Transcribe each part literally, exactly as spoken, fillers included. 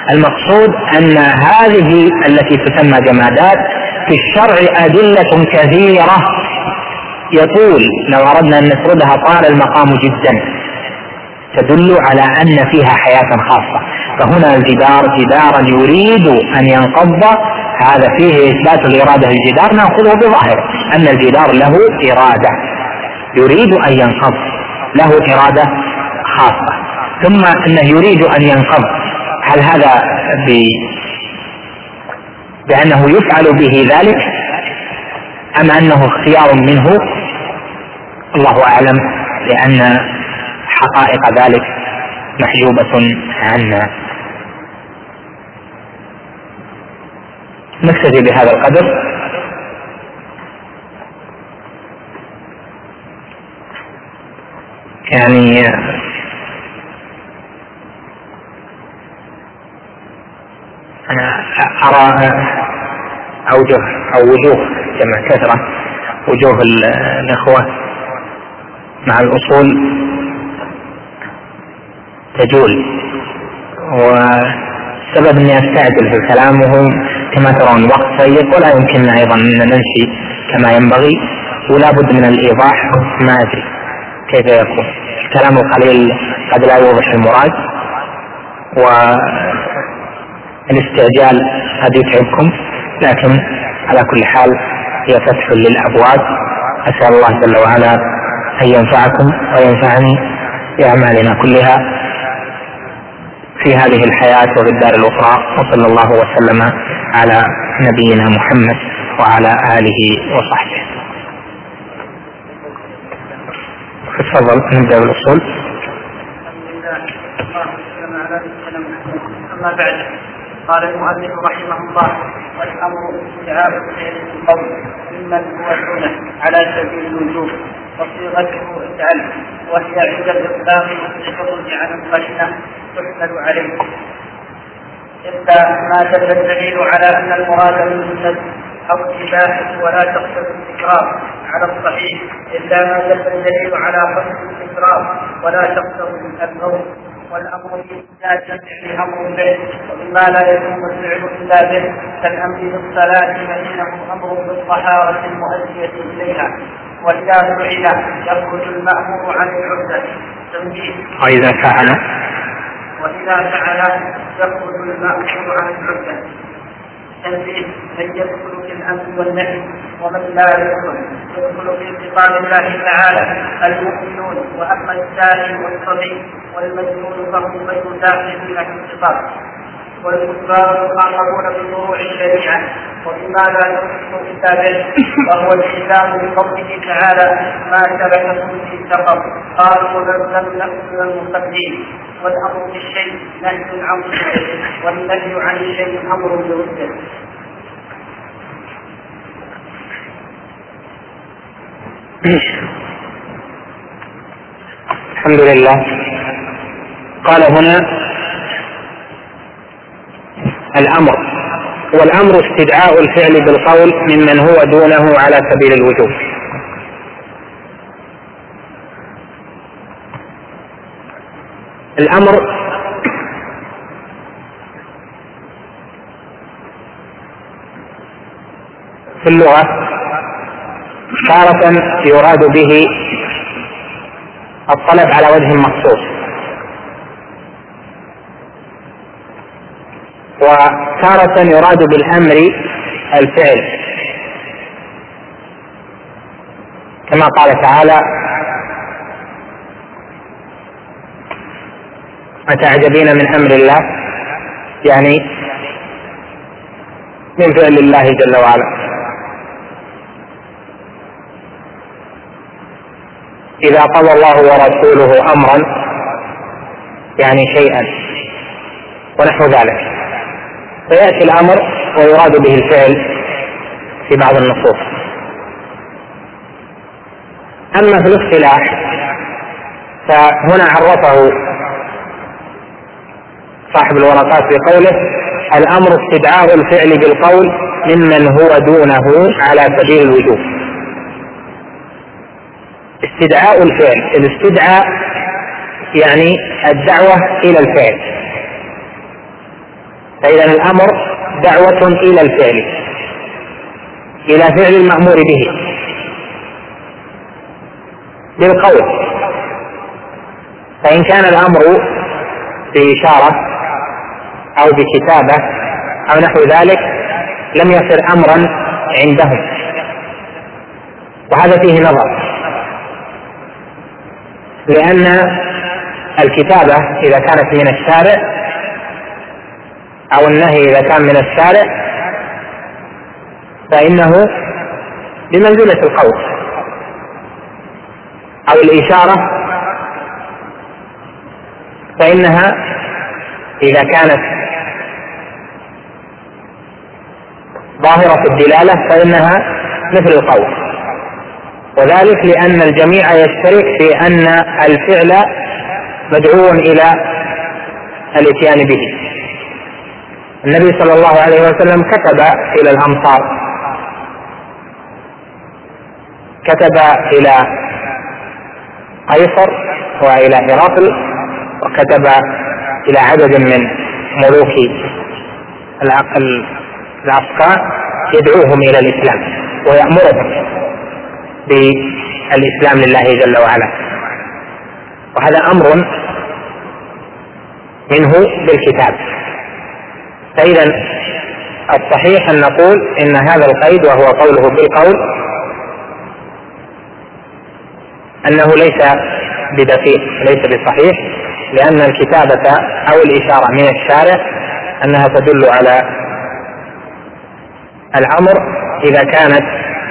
المقصود أن هذه التي تسمى جمادات في الشرع أدلة كثيرة يطول لو أردنا أن نسردها طال المقام جدا، تدل على أن فيها حياة خاصة. فهنا الجدار جدارا يريد أن ينقض، هذا فيه إثبات الإرادة للجدار، نأخذه بظاهره أن الجدار له إرادة يريد أن ينقض، له إرادة خاصة. ثم أنه يريد أن ينقض، هل هذا ب... بأنه يفعل به ذلك أم أنه اختيار منه؟ الله أعلم، لأن حقائق ذلك محجوبة عنا. نكتفي بهذا القدر. يعني أنا أرى أوجه أو وجوه جمع كثرة وجوه الإخوة مع الأصول تجول، والسبب أني أستعجل في الكلام وهو كما ترون وقت سيء ولا يمكننا أيضا أن نمشي كما ينبغي، ولا بد من الإيضاح. ما أدري كيف يكون الكلام القليل قد لا يوضح المراد، والاستعجال قد يتعبكم، لكن على كل حال هي فتح للأبواب. أسأل الله جل وعلا أن ينفعكم وينفعني بأعمالنا كلها في هذه الحياة وفي الدار الأخرى، وصلى الله وسلم على نبينا محمد وعلى آله وصحبه. تفضل نبدأ بالأصول. أما بعد، قال المؤلف رحمه الله: والأمر استيعاب فعل القول ممن هو دونه على سبيل الوجوب، وصيغته افعل، وهي عند الإطلاق لخروج عن القرينة تحمل عليه، إلا ما دل الدليل على أن المراد بالسنة أو الإباحة ولا تقصد التكرار على الصحيح، إلا ما دل الدليل على قصد التكرار ولا تقصد النوم. والأمر بإسناد الفعل أمر به، وبما لا يتم الفعل إلا به، كالأمر بالصلاة فإنه أمر بالطهارة المؤدية إليها، وإذا فعل يخرج المأمور عن العهدة. وإذا فعل وإذا فعل يخرج المأمور عن العهدة. تنبيه: من يدخل في الأمر والنهي ومن لا يدخل يدخل في خطاب الله تعالى المؤمنون، وأما السائل والصبي والمجنون فهم غير داخلين في الخطاب، والكفار يخاطبون بفروع الشريعة وبما لا يدخل إلا به، وهو الالتزام بقوله تعالى: ما سلككم في سقر قالوا لم نكن من المصلين. والأمر بالشيء نهي عن ضده، والنهي عن الشيء أمر بضده. الحمد لله. قال هنا الأمر، والأمر استدعاء الفعل بالقول ممن هو دونه على سبيل الوجوب. الأمر في اللغة تارة يراد به الطلب على وجه مخصوص، وتارة يراد بالأمر الفعل، كما قال تعالى: أتعجبين من أمر الله، يعني من فعل الله جل وعلا. إذا قضى الله ورسوله أمرا يعني شيئا ونحو ذلك، فيأتي الأمر ويراد به الفعل في بعض النصوص. أما في الاصطلاح فهنا عرفه صاحب الورقات بقوله: الأمر استدعاء الفعل بالقول ممن هو دونه على سبيل الوجوب. استدعاء الفعل، الاستدعاء يعني الدعوة إلى الفعل، فإذا الأمر دعوة إلى الفعل، إلى فعل المأمور به بالقول. فإن كان الأمر بإشارة أو بكتابة أو نحو ذلك لم يصر أمرا عندهم، وهذا فيه نظر، لأن الكتابة إذا كانت من الشارع أو النهي إذا كان من الشارع فإنه بمنزلة القول، أو الإشارة فإنها إذا كانت ظاهرة الدلالة فإنها مثل القول، وذلك لأن الجميع يشترك في أن الفعل مدعو إلى الإتيان به. النبي صلى الله عليه وسلم كتب إلى الأمصار، كتب إلى قيصر وإلى هرقل، وكتب إلى عدد من ملوك العسكر يدعوهم إلى الإسلام ويأمرهم بالإسلام لله جل وعلا، وهذا أمر منه بالكتاب. فإذا الصحيح أن نقول إن هذا القيد وهو قوله بالقول أنه ليس بدقيق، ليس بصحيح، لأن الكتابة أو الإشارة من الشارع أنها تدل على الأمر إذا كانت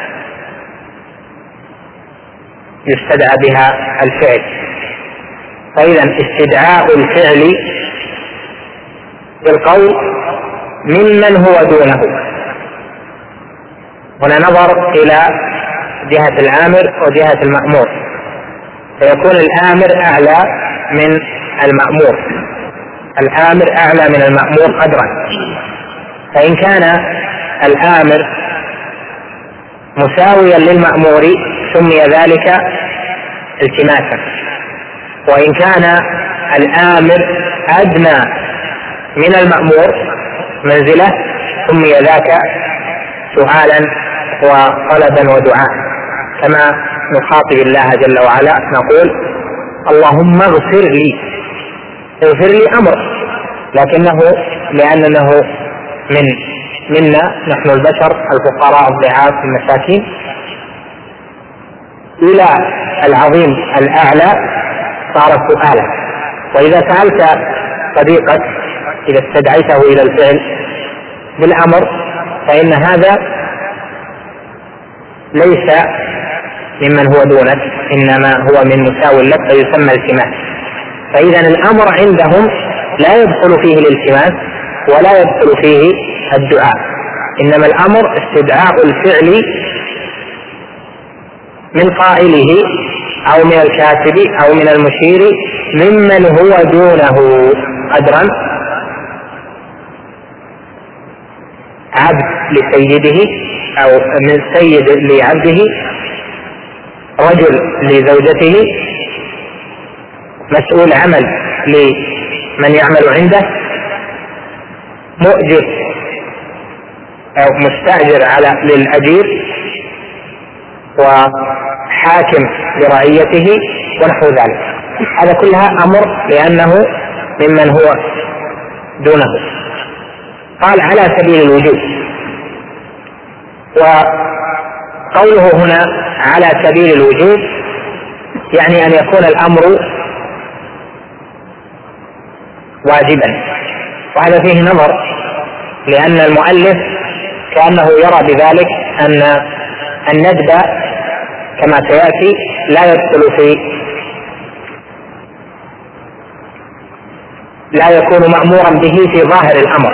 يستدعى بها الفعل. فإذا استدعاء الفعل بالقول ممن هو دونه، هنا نظر إلى جهة الآمر وجهة المأمور، فيكون الآمر أعلى من المأمور، الآمر أعلى من المأمور قدرا. فإن كان الآمر مساويا للمأمور سمي ذلك التماسا، وإن كان الآمر أدنى من المأمور منزلة سمي ذاك سؤالا وطلبا ودعاء، كما نخاطب الله جل وعلا نقول اللهم اغفر لي، اغفر لي أمر، لكنه لأنه من منا نحن البشر الفقراء الضعاف المساكين إلى العظيم الأعلى صار سؤالا. وإذا سألت صديقك إذا استدعيته إلى الفعل بالأمر فإن هذا ليس ممن هو دونك، إنما هو من مساو لك فيسمى التماس. فإذا الأمر عندهم لا يدخل فيه الالتماس ولا يدخل فيه الدعاء، إنما الأمر استدعاء الفعل من قائله أو من الكاتب أو من المشير ممن هو دونه قدرا، عبد لسيده أو من سيد لعبده، رجل لزوجته، مسؤول عمل لمن يعمل عنده، مؤجر أو مستأجر على للأجير، وحاكم لرعيته ونحو ذلك. هذا كلها أمر لأنه ممن هو دونه. قال على سبيل الوجوب، وقوله هنا على سبيل الوجوب يعني أن يكون الأمر واجبا، وهذا فيه نظر، لأن المؤلف كأنه يرى بذلك أن الندب كما سيأتي لا يدخل في لا يكون مأمورا به في ظاهر الأمر.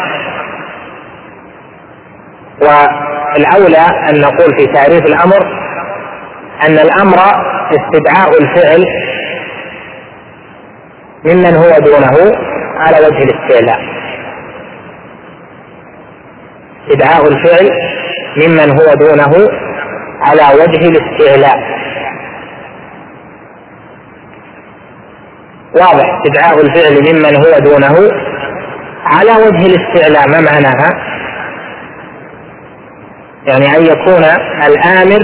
والأولى أن نقول في تعريف الأمر أن الأمر استدعاء الفعل ممن هو دونه على وجه الاستعلاء، استدعاء الفعل ممن هو دونه على وجه الاستعلاء. واضح، استدعاء الفعل ممن هو دونه على وجه الاستعلاء ما معناها؟ يعني أن يكون الآمر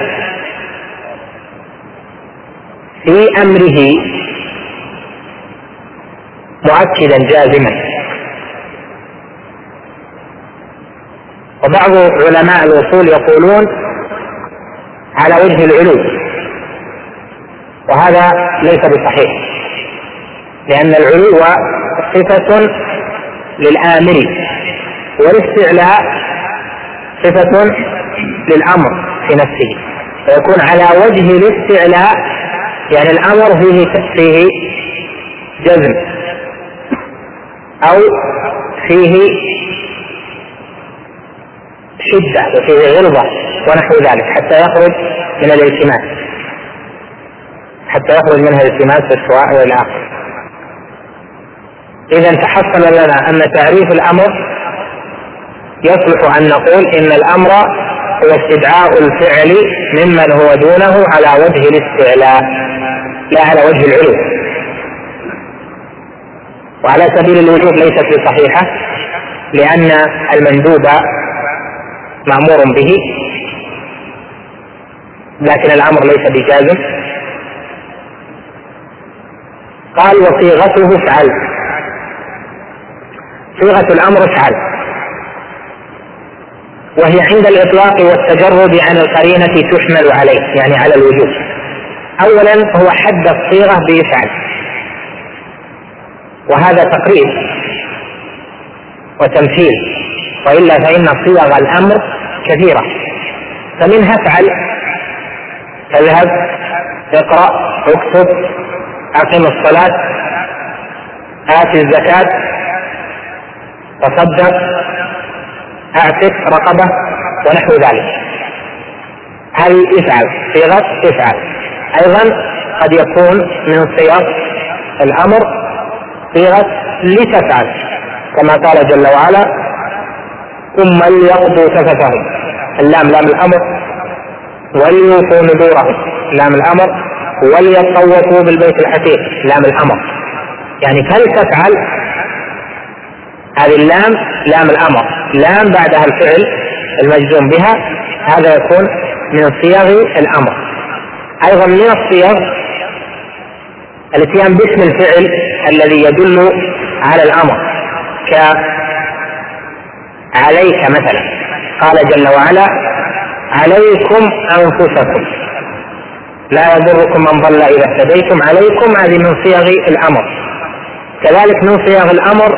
في أمره مؤكدا جازما. وبعض علماء الأصول يقولون على وجه العلو، وهذا ليس بصحيح، لأن العلو صفة للآمر والاستعلاء صفة للأمر في نفسه، فيكون على وجه الاستعلاء يعني الأمر فيه فيه جزم أو فيه شدة وفيه غلظة ونحو ذلك حتى يخرج من الالتماس حتى يخرج منها الالتماس والسواء والى آخره. إذا تحصل لنا أن تعريف الأمر يصلح أن نقول إن الأمر هو استدعاء الفعل ممن هو دونه على وجه الاستعلاء لا على وجه العلو. وعلى سبيل الوجوب ليست بصحيحة، لأن المندوب مأمور به لكن الأمر ليس بجازم. قال وصيغته افعل، صيغة الأمر افعل، وهي عند الإطلاق والتجرد عن القرينة تحمل عليه يعني على الوجوب. أولا هو حد الصيغة بافعل، وهذا تقريب وتمثيل، وإلا فإن صيغ الأمر كثيرة، فمنها افعل، اذهب، اقرأ، اكتب، أقم الصلاة، آت الزكاة، تصدق، اعتق رقبة ونحو ذلك. هذه افعل، صيغة افعل. أيضا قد يكون من صيغ الأمر صيغة لتفعل، كما قال جل وعلا ثم ليقضوا تفثهم، اللام لام الأمر، وليوفوا نذورهم لام الأمر، وليطوفوا بالبيت العتيق لام الأمر. يعني فلتفعل هذه اللام لام الأمر، لام بعدها الفعل المجزوم بها، هذا يكون من صيغ الأمر. أيضا من الصيغ الاتيان باسم الفعل الذي يدل على الأمر، كعليك مثلا، قال جل وعلا عليكم أنفسكم لا يضركم من ضل إذا اهتديتم. عليكم هذه من صيغ الأمر. كذلك من صيغ الأمر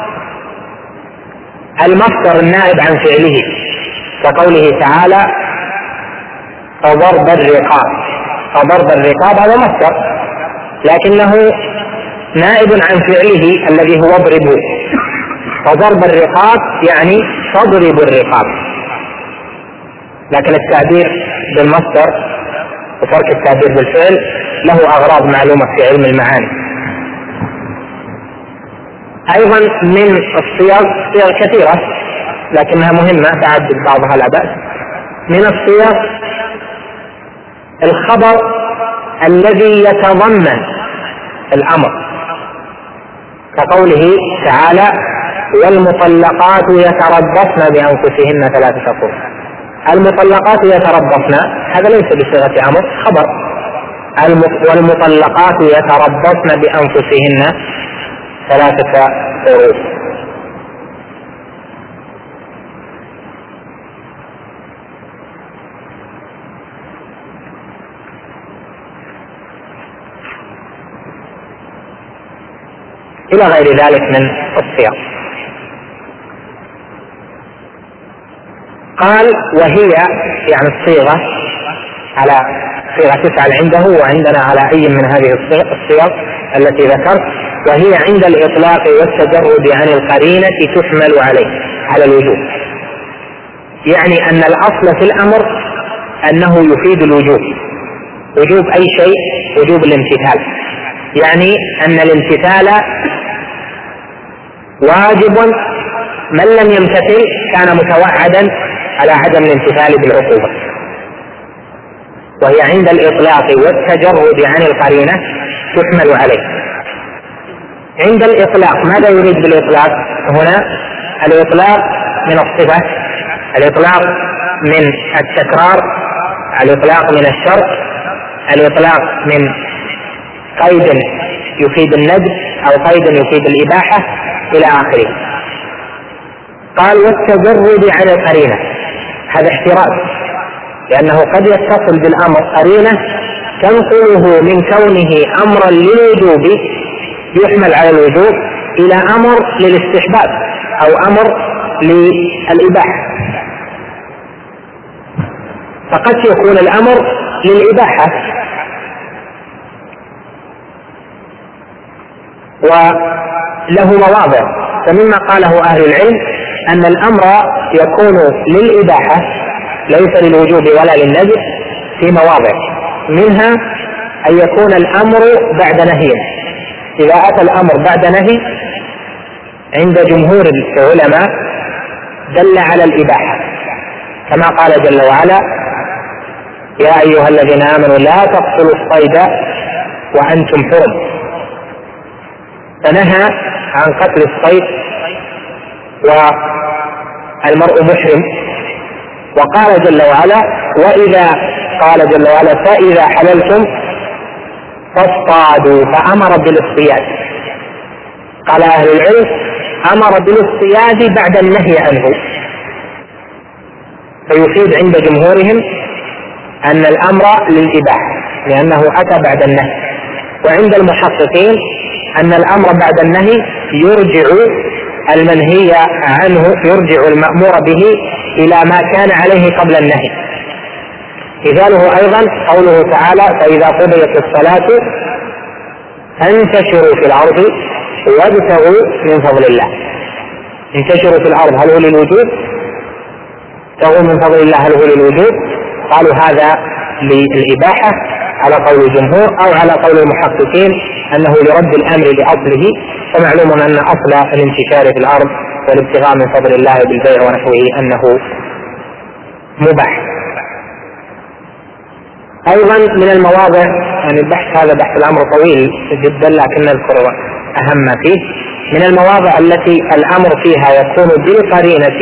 المصدر النائب عن فعله، كقوله تعالى فضرب الرقاب. فضرب الرقاب هذا مصدر لكنه نائب عن فعله الذي هو اضربوا. فضرب الرقاب يعني تضرب الرقاب، لكن التعبير بالمصدر وترك التعبير بالفعل له أغراض معلومة في علم المعاني. أيضا من الصيغ صيغ كثيرة لكنها مهمة تعدد بعضها لا بأس. من الصيغ الخبر الذي يتضمن الأمر، كقوله تعالى والمطلقات يتربصن بأنفسهن ثلاثة قروء. المطلقات يتربصن هذا ليس بصيغة أمر، خبر. والمطلقات يتربصن بأنفسهن ثلاثة قروء. إلى غير ذلك من الصيغ. قال وهي يعني الصيغة على صيغة تفعل عنده وعندنا على أي من هذه الصيغ التي ذكرت، وهي عند الإطلاق والتجرد عن القرينة تحمل عليه على الوجوب. يعني أن الأصل في الأمر أنه يفيد الوجوب، وجوب أي شيء، وجوب الامتثال، يعني أن الامتثال واجب، من لم يمتثل كان متوعدا على عدم الامتثال بالعقوبة. وهي عند الإطلاق والتجرد عن القرينة تحمل عليه. عند الإطلاق ماذا يريد بالإطلاق هنا؟ الإطلاق من الصفة، الإطلاق من التكرار، الإطلاق من الشرط، الإطلاق من قيد يفيد الندب أو قيد يفيد الإباحة إلى آخره. قال والتجرد عن القرينة، هذا احتراز، لأنه قد يتصل بالأمر قرينة تنقله من كونه أمرا للوجوب يحمل على الوجوب إلى أمر للاستحباب أو أمر للإباحة، فقد يكون الأمر للإباحة وله مواضع. فمما قاله أهل العلم أن الأمر يكون للإباحة ليس للوجوب ولا للندب في مواضع، منها أن يكون الأمر بعد نهي. إذا أتى الأمر بعد نهي عند جمهور العلماء دل على الإباحة، كما قال جل وعلا يا أيها الذين آمنوا لا تقتلوا الصيد وأنتم حرم، فنهى عن قتل الصيد والمرء محرم. وقال جل وعلا وإذا قال جل وعلا فإذا حللتم فاصطادوا، فأمر بالاصطياد. قال أهل العلم أمر بالاصطياد بعد النهي عنه، فيفيد عند جمهورهم أن الأمر للإباحة لأنه أتى بعد النهي، وعند المحققين أن الأمر بعد النهي يرجع المنهي عنه، يرجع المأمور به إلى ما كان عليه قبل النهي. مثاله أيضا قوله تعالى فإذا قضيت الصلاة فانتشروا في الأرض وابتغوا من فضل الله. انتشروا في الأرض هل هو للوجوب؟ ابتغوا من فضل الله هل هو للوجوب؟ قالوا هذا للإباحة على قول الجمهور، أو على قول المحققين أنه لرد الأمر لأصله، ومعلوم أن أصل الانتشار في الأرض والابتغاء من فضل الله بالبيع ونحوه أنه مباح. أيضا من المواضع، يعني البحث هذا بحث الأمر طويل جدا لكن نذكر أهم ما فيه، من المواضع التي الأمر فيها يكون بالقرينة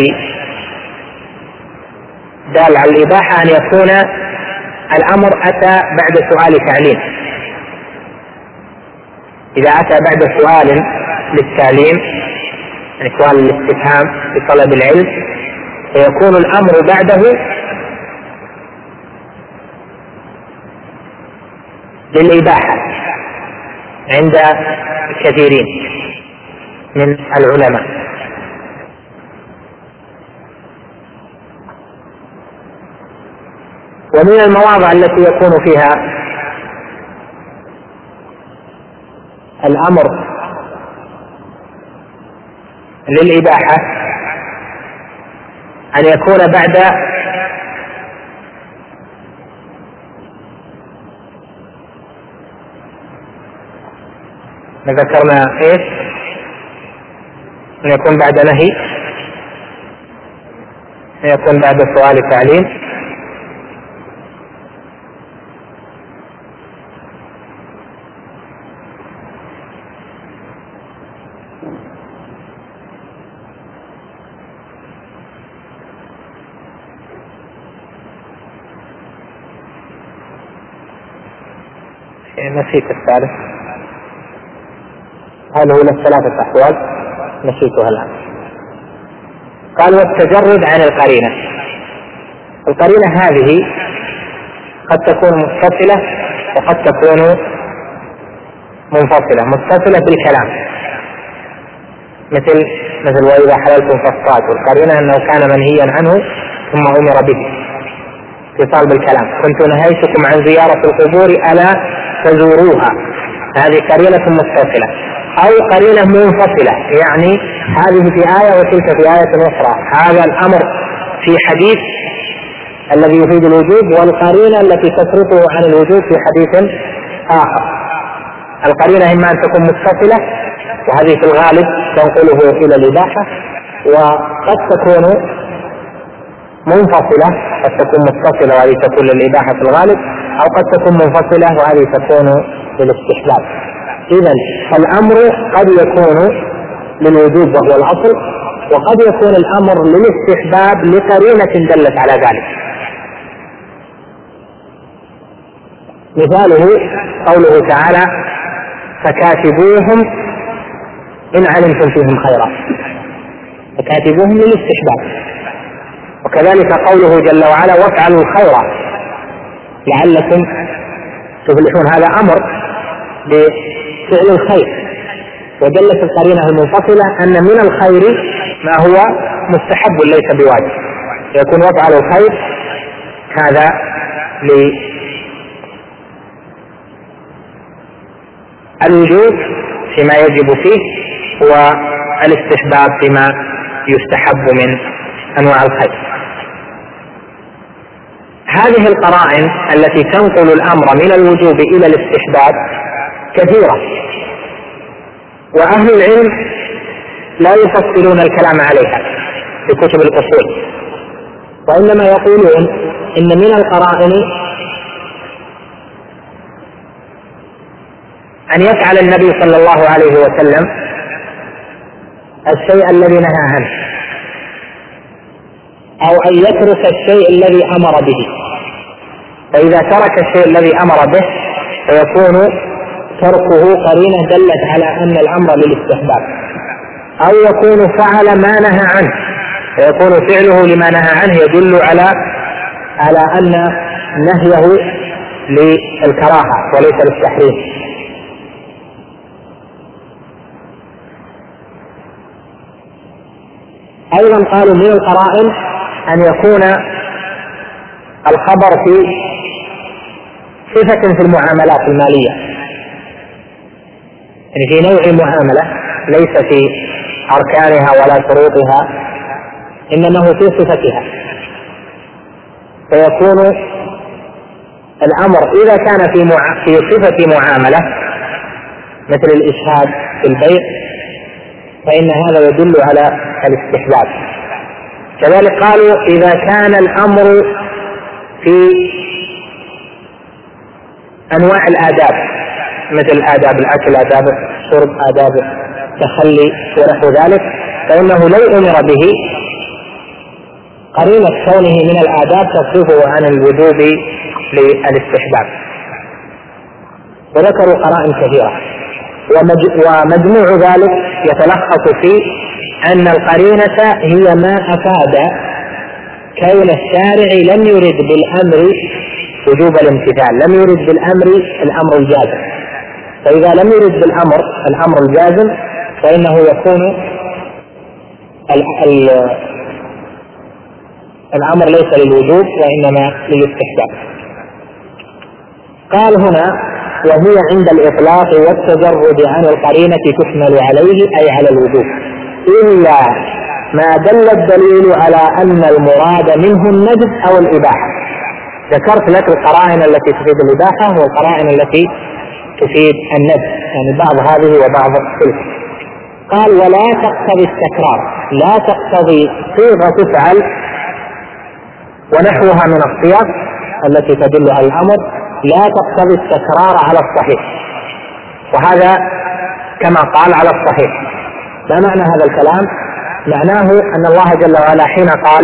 دال على الإباحة أن يكون الأمر أتى بعد سؤال تعليم. إذا أتى بعد سؤال للتعليم يعني سؤال الاستفهام بطلب العلم فيكون الأمر بعده للإباحة عند كثيرين من العلماء. ومن المواضع التي يكون فيها الأمر للإباحة أن يكون بعد ذكرنا إيش؟ أن يكون بعد نهي، أن يكون بعد سؤال تعليم، نسيت الثالث. هذا هو الثلاثة أحوال نسيتها الآن. قال والتجرد عن القرينة. القرينة هذه قد تكون متصلة وقد تكون منفصلة. متصلة بالكلام مثل مثل وإذا حللتم فاصطادوا، القرينة أنه كان منهيا عنه ثم أمر به، اتصال بالكلام. كنت نهيتكم عن زيارة القبور ألا تزوروها، هذه قرينة متصلة. أو قرينة منفصلة، يعني هذه في آية وتلك في آية أخرى، هذا الأمر في حديث الذي يفيد الوجوب والقرينة التي تصرفه عن الوجوب في حديث آخر. القرينة إما أن تكون متصلة وهذه في الغالب تنقله إلى الإباحة، وقد تكون منفصلة، قد تكون متصلة وهذه تكون للإباحة في الغالب، أو قد تكون منفصلة وهذه تكون للاستحلال. إذن الأمر قد يكون للوجوب وهو الأصل، وقد يكون الأمر للاستحباب لقرينة دلت على ذلك. مثاله قوله تعالى: فكاتبوهم إن علمتم فيهم خيرا، فكاتبوهم للاستحباب. وكذلك قوله جل وعلا: وافعلوا الخير لعلكم تفلحون، هذا أمر بفعل الخير، ودلت القرينة المنفصلة أن من الخير ما هو مستحب ليس بواجب، يكون وافعلوا الخير هذا للوجوب فيما يجب فيه، والاستحباب فيما يستحب من أنواع الخير. هذه القرائن التي تنقل الأمر من الوجوب إلى الاستحباب كثيرة، وأهل العلم لا يفصلون الكلام عليها في كتب الأصول، وإنما يقولون إن من القرائن أن يفعل النبي صلى الله عليه وسلم الشيء الذي نهى عنه، أو أن يترك الشيء الذي أمر به، فإذا ترك الشيء الذي أمر به فيكون تركه قرينة دلت على أن الأمر للاستحباب، أو يكون فعل ما نهى عنه فيكون فعله لما نهى عنه يدل على على أن نهيه للكراهة وليس للتحريم. أيضا قالوا من القرائن أن يكون الخبر في صفة في المعاملات المالية، يعني في نوع معاملة ليس في أركانها ولا شروطها، إنما هو في صفتها، فيكون الأمر إذا كان في مع... في صفة معاملة مثل الإشهاد في البيع فإن هذا يدل على الاستحباب. كذلك قالوا إذا كان الأمر في أنواع الآداب مثل آداب الأكل، آداب الشرب، آداب التخلي ونحو ذلك، فإنه لو أمر به قرينة كونه من الآداب تصرفه عن الوجوب للاستحباب. وذكروا قرائن كثيرة، ومجموع ذلك يتلخص في أن القرينة هي ما أفاد كون الشارع لم يرد بالأمر وجوب الامتثال، لم يرد بالأمر الأمر الجازم، فإذا لم يرد بالأمر الأمر الجازم فإنه يكون الأمر ليس للوجوب وإنما للاستحباب. قال هنا: وهي عند الإطلاق والتجرد عن القرينة تحمل عليه أي على الوجوب، إلا ما دل الدليل على أن المراد منه الندب أو الإباحة. ذكرت لك القرائن التي تفيد الإباحة والقرائن التي تفيد الندب، يعني بعض هذه وبعض تلك. قال: ولا تقتضي التكرار، لا تقتضي صيغة تفعل ونحوها من الصيغ التي تدل على الأمر، لا تقتضي التكرار على الصحيح، وهذا كما قال على الصحيح. ما معنى هذا الكلام؟ معناه أن الله جل وعلا حين قال: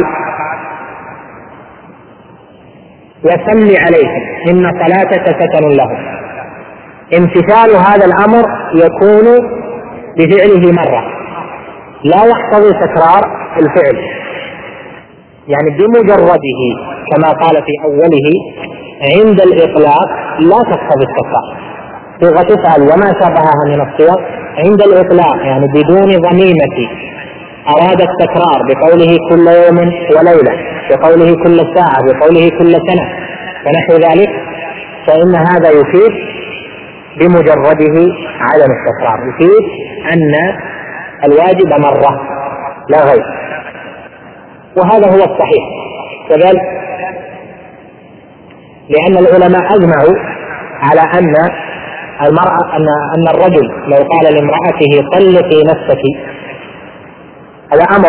وصل عليهم إن صلاتك سكن لهم، امتثال هذا الأمر يكون بفعله مرة، لا يقتضي تكرار الفعل، يعني بمجرده كما قال في أوله عند الإطلاق لا تقتضي التكرار، صيغة تفعل وما شابهها من الصيغ عند الإطلاق، يعني بدون ضميمة أراد التكرار بقوله كل يوم وليلة، بقوله كل ساعة، بقوله كل سنة ونحو ذلك، فإن هذا يفيد بمجرده عدم التكرار، يفيد أن الواجب مرة لا غير، وهذا هو الصحيح كذلك، لأن العلماء أجمعوا على أن المرأة أن أن الرجل لو قال لامرأته طلقي نفسك، هذا أمر،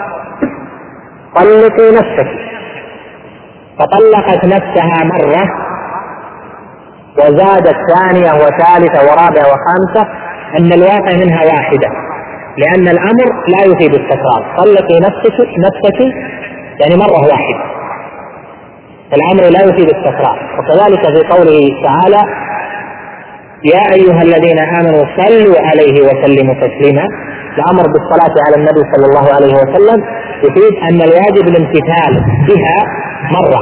طلقي نفسك، فطلقت نفسها مرة وزادت ثانية وثالثة ورابعة وخامسة أن الواقع منها واحدة، لأن الأمر لا يفيد التكرار. طلقي نفسك نفسك يعني مرة واحدة، الأمر لا يفيد التكرار. وكذلك في قوله تعالى يا أيها الذين آمنوا صلوا عليه وسلموا تسليما، الأمر بالصلاة على النبي صلى الله عليه وسلم يفيد أن الواجب الامتثال بها مرة،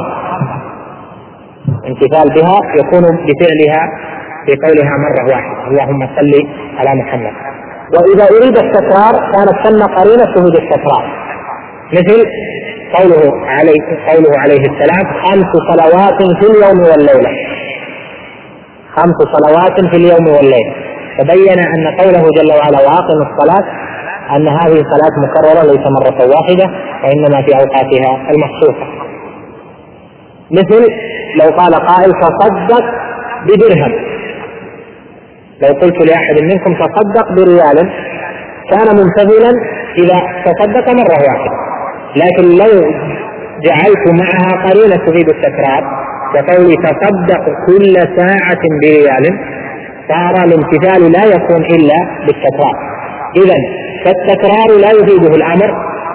امتثال بها يكون بفعلها في قولها مرة واحدة اللهم صل على محمد. وإذا أريد التكرار كانت ثم قرينة شهود التكرار، مثل قوله عليه, قوله عليه السلام خمس صلوات في اليوم والليلة، خمس صلوات في اليوم والليلة، فبين أن قوله جل وعلا وأقم الصلاة أن هذه صلاة مكررة ليس مرة واحدة وإنما في أوقاتها المخصوصة. مثل لو قال قائل تصدق بدرهم، لو قلت لأحد منكم تصدق بريال كان ممتثلا إذا تصدق مرة واحدة، لكن لو جعلت معها قرينة تفيد التكرار وقولي تصدق كل ساعة بريال صار الامتثال لا يكون إلا بالتكرار. إذن فالتكرار لا يفيده الأمر،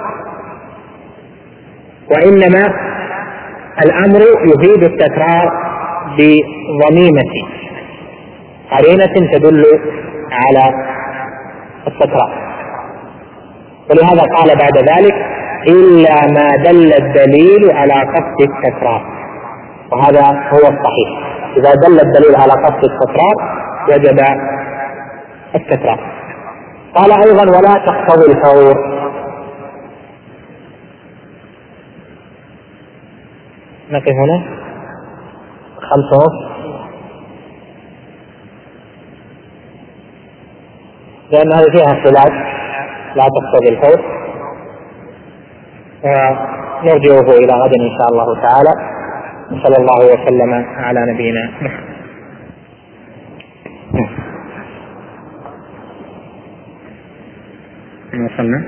وإنما الأمر يفيد التكرار بضميمة قرينة تدل على التكرار. ولهذا قال بعد ذلك إلا ما دل الدليل على قصد التكرار، وهذا هو الصحيح. إذا دل الدليل على قصد التكرار وجب التكرار. قال أيضا ولا تقتضي الفور، نقف هنا خمسة ونصف لأن هذه فيها خلاف لا تقتضي الفور، ونرجعه إلى غد إن شاء الله تعالى. صلى الله وسلم على نبينا محمد. وصلنا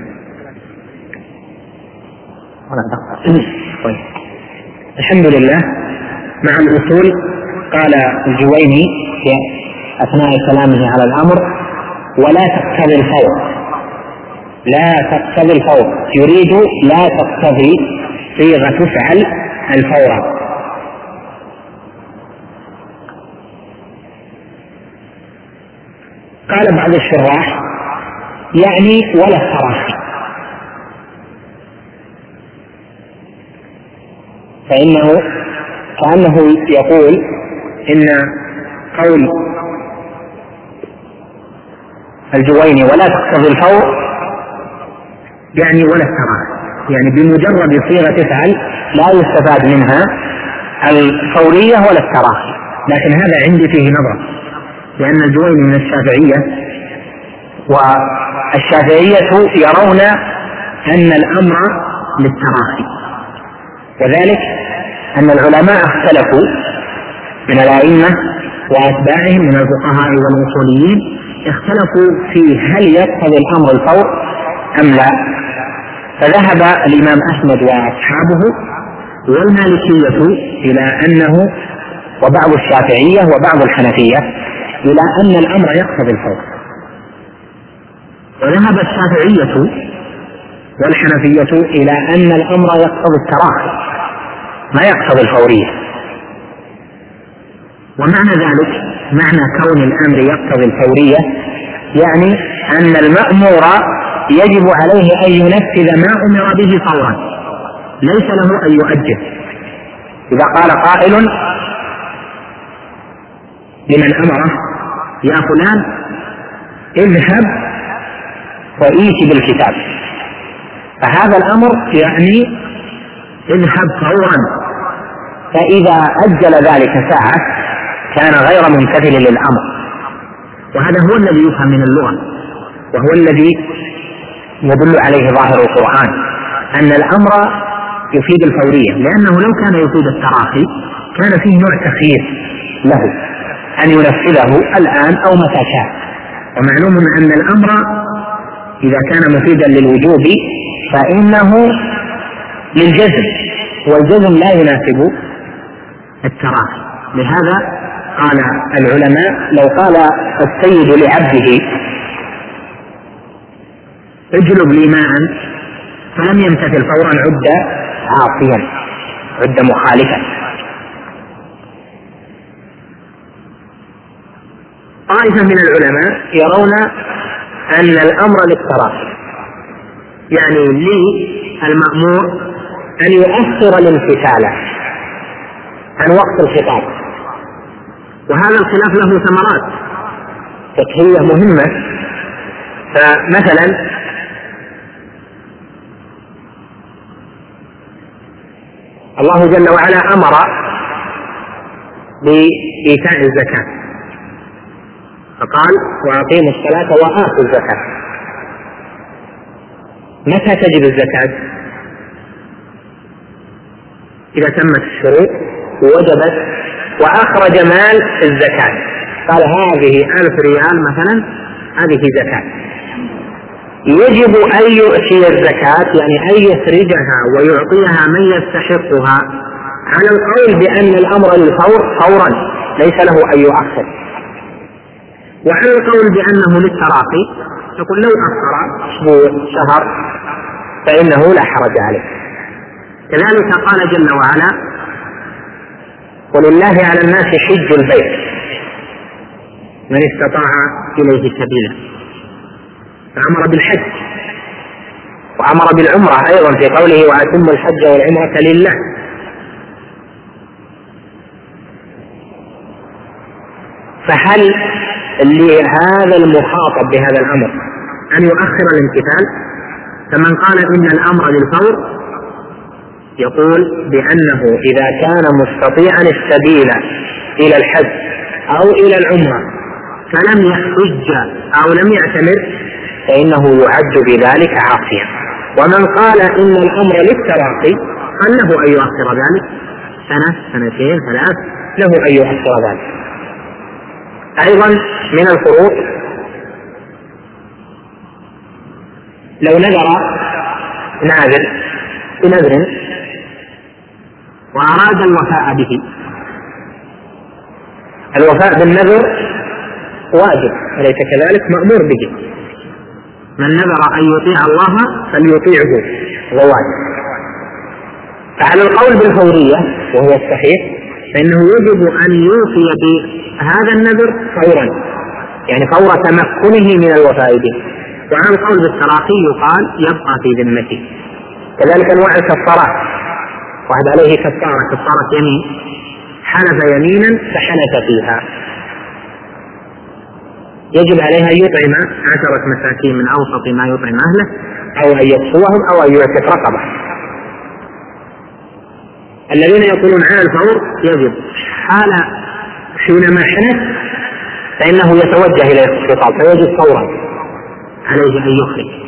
طيب. الحمد لله. مع الأصول قال الجويني في أثناء كلامه على الأمر ولا تقتضي الفور، لا تقتضي الفور، يريد لا تقتضي صيغة تفعل الفور. قال بعض الشراح يعني ولا التراخي، فإنه كأنه يقول إن قول الجويني ولا تقتضي الفور يعني ولا التراخي، يعني بمجرد صيغة تفعل لا يستفاد منها الفورية ولا التراخي. لكن هذا عندي فيه نظر، لأن الجويني من الشافعية، والشافعية يرون أن الأمر للتراخي، وذلك أن العلماء اختلفوا من الأئمة وأتباعهم من الفقهاء والأصوليين، اختلفوا في هل يقتضي الأمر الفور أم لا. فذهب الإمام أحمد وأصحابه والمالكية إلى أنه، وبعض الشافعية وبعض الحنفية إلى أن الأمر يقتضي الفور، وذهب الشافعية والحنفية إلى أن الأمر يقتضي التراخي ما يقتضي الفورية. ومعنى ذلك، معنى كون الأمر يقتضي الفورية يعني أن المأمور يجب عليه أن ينفذ ما أمر به فورا، ليس له أن يؤجل. إذا قال قائل لمن أمره يا فلان اذهب وإيت بالكتاب، فهذا الأمر يعني اذهب فورا، فإذا أجل ذلك ساعة كان غير ممتثل للأمر. وهذا هو الذي يفهم من اللغة، وهو الذي يدل عليه ظاهر القرآن، أن الأمر يفيد الفورية، لأنه لو كان يفيد التراخي كان فيه نوع تخيير له أن ينفذه الآن أو متى شاء. ومعلوم أن الأمر إذا كان مفيدا للوجوب فإنه للجزم، والجزم لا يناسب التراخي. لهذا قال العلماء لو قال السيد لعبده اجلب لي ماء فلم يمتثل فورا عد عاصيا، عد مخالفا. طائفة من العلماء يرون أن الأمر للتراخي، يعني للمأمور أن يؤخر الامتثال عن وقت الخطاب، وهذا الخلاف له ثمرات فقهية مهمة. فمثلا الله جل وعلا أمر بإيتاء الزكاة فقال وأقيموا الصلاة وآتوا الزكاة. متى تجب الزكاة؟ إذا تمت الشروط ووجبت وأخرج مال الزكاة، قال هذه ألف ريال مثلا، هذه زكاة، يجب أن يؤتي الزكاة يعني أن يخرجها ويعطيها من يستحقها، على القول بأن الأمر للفور فورا ليس له أن يؤخر، وعلى القول بأنه للتراخي يقول لو أخر أسبوع شهر فإنه لا حرج عليه. كذلك قال جل وعلا ولله على الناس حج البيت من استطاع إليه سبيلا، فأمر بالحج وأمر بالعمرة أيضا في قوله وأتموا الحج والعمرة لله. فهل لهذا المخاطب بهذا الأمر أن يؤخر الامتثال؟ فمن قال إن الأمر للفور يقول بأنه إذا كان مستطيعا السبيل إلى الحج أو إلى العمرة فلم يحج أو لم يعتمر فإنه يعد بذلك عاصيا. ومن قال إن الأمر للتراخي قال له أن يؤخر ذلك سنة سنتين ثلاث، له أن يؤخر ذلك. أيضا من الفروق لو نذر ناذر بنذر وأراد الوفاء به، الوفاء بالنذر واجب أليس كذلك؟ مأمور به، من نذر أن يطيع الله فليطيعه هو واجب. فعلى القول بالفورية وهو الصحيح فإنه يجب أن يوفي بهذا النذر فورا، يعني فور تمكنه من الوفاء به. وعلى القول بالتراخي يقال يبقى في ذمته. كذلك أنواع الكفارات، واحد عليه كفارة كفارة يمين، حلف يمينا فحلف فيها، يجب عليها أن يطعم عشرة مساكين من أوسط ما يطعم أهله، أو أن يكسوهم أو أن يعتق رقبة. الذين يقولون على الفور يجب حال حينما حنث فإنه يتوجه إلى الخطاب فيجب فورا عليه أن يخرج.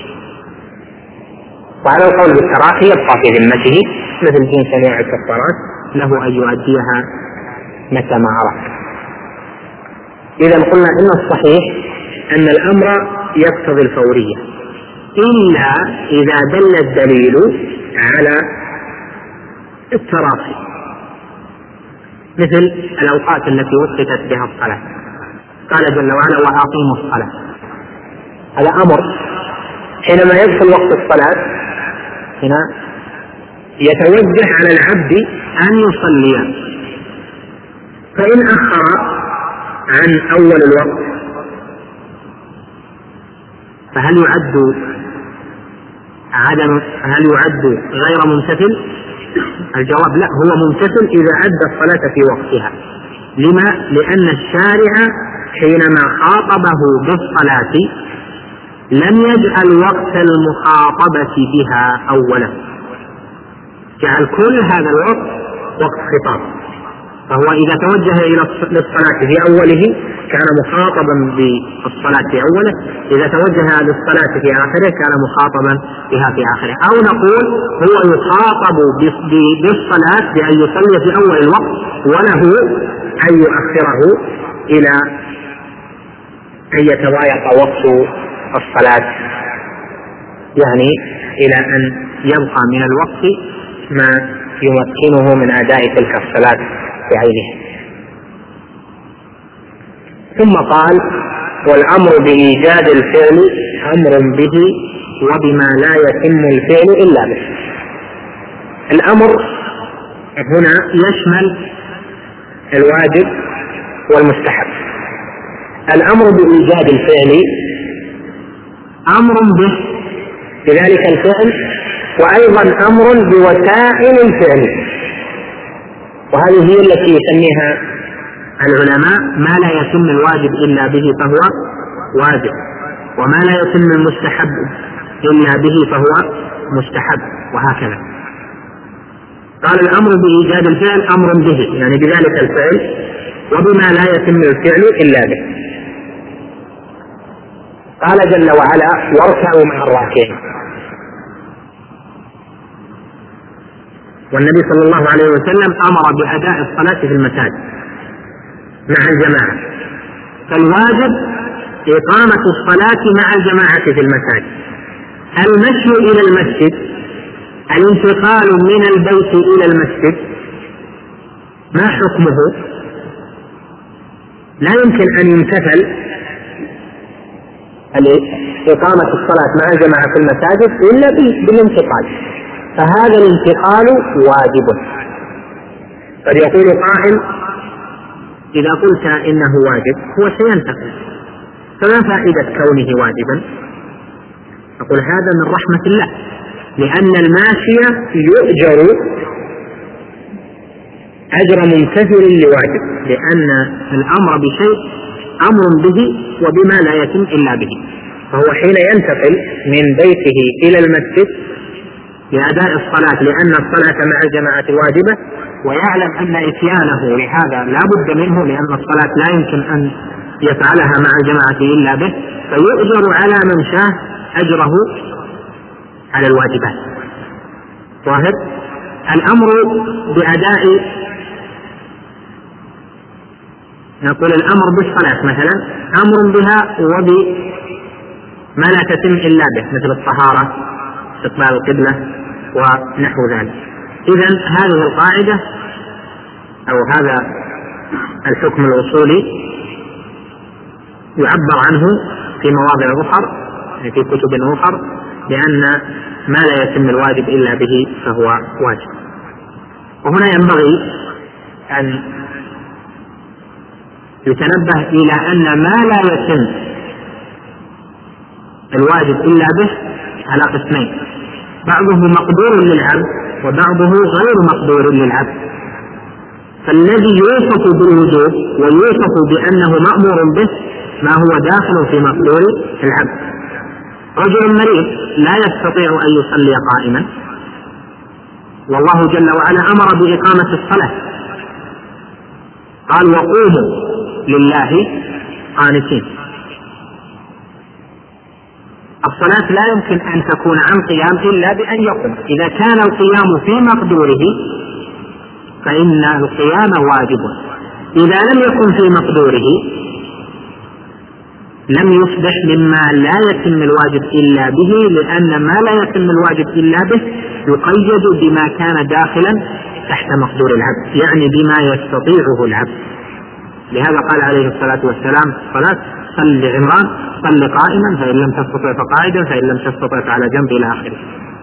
وعلى القول بالتراخي يبقى في ذمته مثل جنس أنواع الكفارات، له أن يؤديها متى ما عرف. إذا قلنا إن الصحيح أن الأمر يقتضي الفورية إلا إذا دل الدليل على التراخي، مثل الأوقات التي وقتت بها الصلاة، قال جل وعلا وأقيموا الصلاة، هذا أمر حينما يدخل وقت الصلاة هنا يتوجه على العبد أن يصلي، فإن أخر عن أول الوقت فهل يعد عدم هل يعد غير ممتثل؟ الجواب لا، هو ممتثل إذا أدى الصلاة في وقتها. لما؟ لأن الشارع حينما خاطبه بالصلاة لم يجعل وقت المخاطبة بها أولا، جعل كل هذا الوقت وقت خطاب، فهو إذا توجه إلى الصلاة في أوله كان مخاطبا بالصلاة في أوله، إذا توجه للصلاة في آخره كان مخاطبا بها في آخره. أو نقول هو يخاطب بالصلاة بأن يصلي في أول الوقت وله أن يؤخره إلى أن يتضايق وقت الصلاة، يعني إلى أن يبقى من الوقت ما يمكنه من أداء تلك الصلاة بعينه. ثم قال: والأمر بإيجاد الفعل أمر به وبما لا يتم الفعل إلا به. الأمر هنا يشمل الواجب والمستحب. الأمر بإيجاد الفعل أمر به بذلك الفعل، وأيضا أمر بوسائل الفعل، وهذه هي التي يسميها العلماء ما لا يتم الواجب إلا به فهو واجب، وما لا يتم المستحب إلا به فهو مستحب، وهكذا. قال: الأمر بإيجاد الفعل أمر به، يعني بذلك الفعل، وبما لا يتم الفعل إلا به. قال جل وعلا: واركعوا مع الراكعين. والنبي صلى الله عليه وسلم أمر بأداء الصلاة في المساجد مع الجماعة، فالواجب إقامة الصلاة مع الجماعة في المساجد. المشي إلى المسجد، الانتقال من البيت إلى المسجد، ما حكمه؟ لا يمكن أن يمتثل إقامة الصلاة مع الجماعة في المساجد إلا بالانتقال، فهذا الانتقال واجب. قد يقول قائل: إذا قلت إنه واجب هو سينتقل، فما فائدة كونه واجبا؟ أقول: هذا من رحمة الله، لأن الماشي يؤجر أجر ممتثل لواجب، لأن الأمر بشيء أمر به وبما لا يتم إلا به. فهو حين ينتقل من بيته إلى المسجد لأداء الصلاة، لأن الصلاة مع الجماعة واجبة، ويعلم أن إتيانه لهذا لا بد منه، لأن الصلاة لا يمكن أن يفعلها مع الجماعة إلا به، فيؤجر على من شاء أجره على الواجبات. ظاهر الأمر بأداء، نقول الأمر بالصلاة مثلا أمر بها وبما لا تتم إلا به، مثل الطهارة، استقبال القبلة ونحو ذلك. إذن هذه القاعدة أو هذا الحكم الأصولي يعبر عنه في مواضع أخرى في كتب أخرى لأن ما لا يتم الواجب إلا به فهو واجب. وهنا ينبغي أن يتنبه إلى أن ما لا يتم الواجب إلا به على قسمين: بعضه مقدور للعبد وبعضه غير مقدور للعبد. فالذي يوصف بالوجوب ويوصف بأنه مأمور به ما هو داخل في مقدور العبد. رجل مريض لا يستطيع أن يصلي قائما، والله جل وعلا أمر بإقامة الصلاة، قال: وقوموا لله قانتين. الصلاة لا يمكن أن تكون عن قيام إلا بأن يقوم. إذا كان القيام في مقدوره فإن القيام واجب. إذا لم يكن في مقدوره لم يصبح مما لا يتم الواجب إلا به، لأن ما لا يتم الواجب إلا به يقيد بما كان داخلا تحت مقدور العبد، يعني بما يستطيعه العبد. لهذا قال عليه الصلاة والسلام: الصلاة صل لعمران صل قائما فإن لم تستطع فقاعدا فإن لم تستطع فعلى جنب إلى آخره.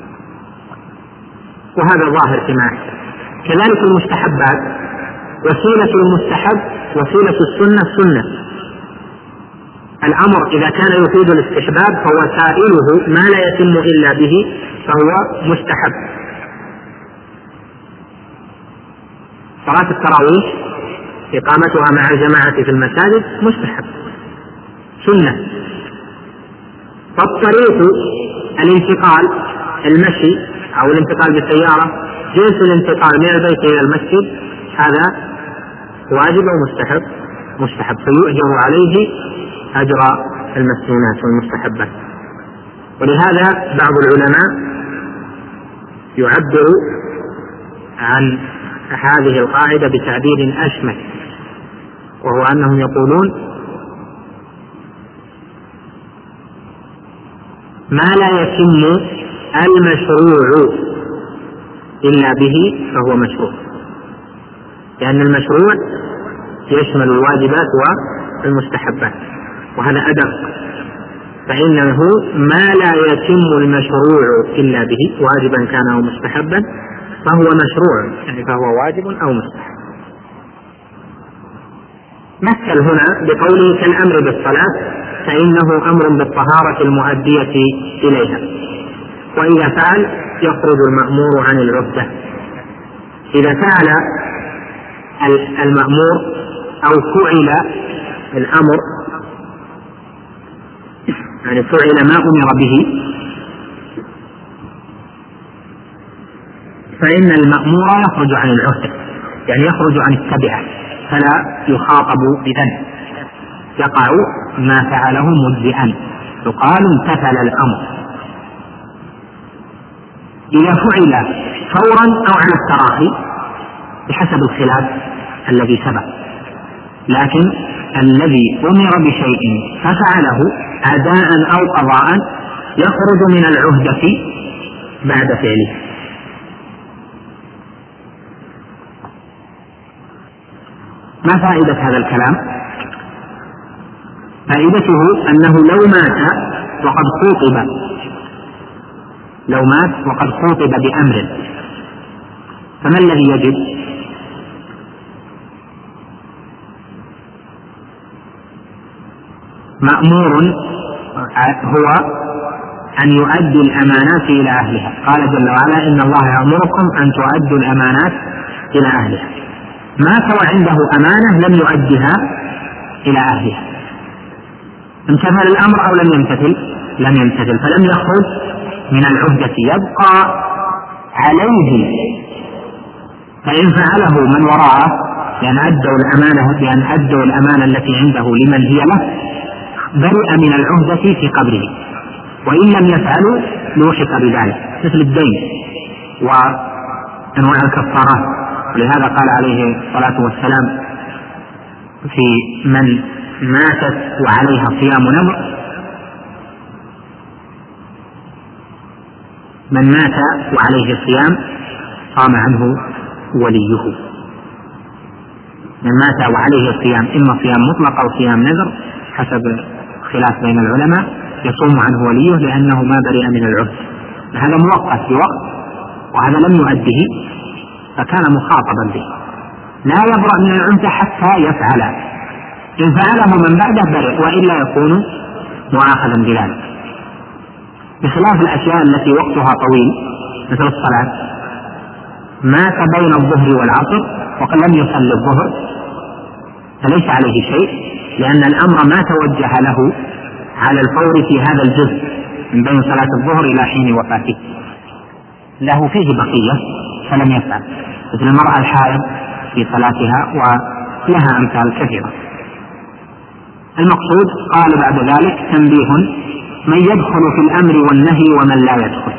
وهذا ظاهر كما أحسن. كذلك المستحبات، وسيلة المستحب وسيلة السنة سنة. الأمر إذا كان يفيد الاستحباب فوسائله ما لا يتم إلا به فهو مستحب. صلاة التراويح إقامتها مع الجماعة في المساجد مستحب سنة. فالطريق الانتقال المشي أو الانتقال بالسيارة جنس الانتقال من البيت إلى المسجد هذا واجب ومستحب مستحب فيؤجر عليه أجر المسنونات والمستحبات. ولهذا بعض العلماء يعبر عن هذه القاعدة بتعبير أشمل، وهو أنهم يقولون: ما لا يتم المشروع إلا به فهو مشروع، لأن المشروع يشمل الواجبات المستحبات، وهذا أدق، فإنه ما لا يتم المشروع إلا به، واجبا كان أو مستحبا، فهو مشروع، يعني فهو واجب أو مستحب. مثل هنا بقوله كالأمر بالصلاة، فإنه أمر بالطهارة المؤدية إليها، وإذا فعل يخرج المأمور عن العهدة. إذا فعل المأمور أو فعل الأمر، يعني فعل ما أمر به، فإن المأمور يخرج عن العهدة، يعني يخرج عن التبعة، فلا يخاطب بذنب، يقع ما فعله مجزئا، يقال امتثل الأمر. إذا فعل فورا أو على التراخي بحسب الخلاف الذي سبق، لكن الذي أمر بشيء ففعله أداء أو قضاء يخرج من العهدة بعد فعله. ما فائدة هذا الكلام؟ فائدته أنه لو مات وقد خوطب لو مات وقد خوطب بأمر، فما الذي يجب؟ مأمور هو أن يؤدي الأمانات إلى أهلها، قال جل وعلا إن الله يأمركم أن تؤدوا الأمانات إلى أهلها. مات وعنده أمانة لم يؤدها إلى أهلها، امتثل الأمر أو لم يمتثل؟ لم يمتثل، فلم يخرج من العهدة، يبقى عليه. فإن فعله من وراءه بأن أدوا الأمانة بأن أدوا الأمانة التي عنده لمن هي له برئ من العهدة في قبره، وإن لم يفعلوا لوحق بذلك، مثل الدين وأنواع الكفارات. ولهذا قال عليه الصلاة والسلام في من ماتت وعليها صيام نذر: من مات وعليه صيام صام عنه وليه. من مات وعليه صيام، إما صيام مطلق أو صيام نذر حسب خلاف بين العلماء، يصوم عنه وليه لأنه ما برئ من العهد. هذا مؤقت بوقت، وهذا لم يؤده فكان مخاطبا به، لا يبرأ من العهد حتى يفعل. إن فعله من بعده برئ، وإلا يكون مؤاخذا بذلك. بخلاف الأشياء التي وقتها طويل مثل الصلاة، مات بين الظهر والعصر وقد لم يصلي الظهر فليس عليه شيء، لأن الأمر ما توجه له على الفور في هذا الجزء من بين صلاة الظهر إلى حين وفاته، له فيه بقية فلم يفعل، مثل المرأة الحائض في صلاتها ولها أمثال كثيرة. المقصود قال بعد ذلك تنبيه: من يدخل في الأمر والنهي ومن لا يدخل.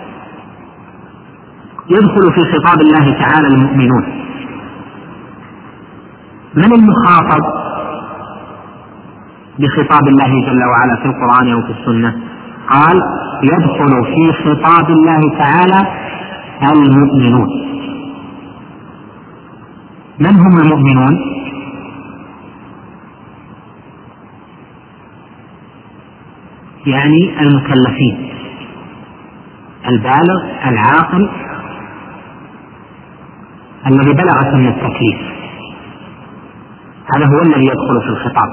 يدخل في خطاب الله تعالى المؤمنون. من المخاطب بخطاب الله جل وعلا في القرآن أو في السنة؟ قال: يدخل في خطاب الله تعالى المؤمنون. من هم المؤمنون؟ يعني المكلفين، البالغ العاقل الذي بلغ سن التكليف، هذا هو الذي يدخل في الخطاب.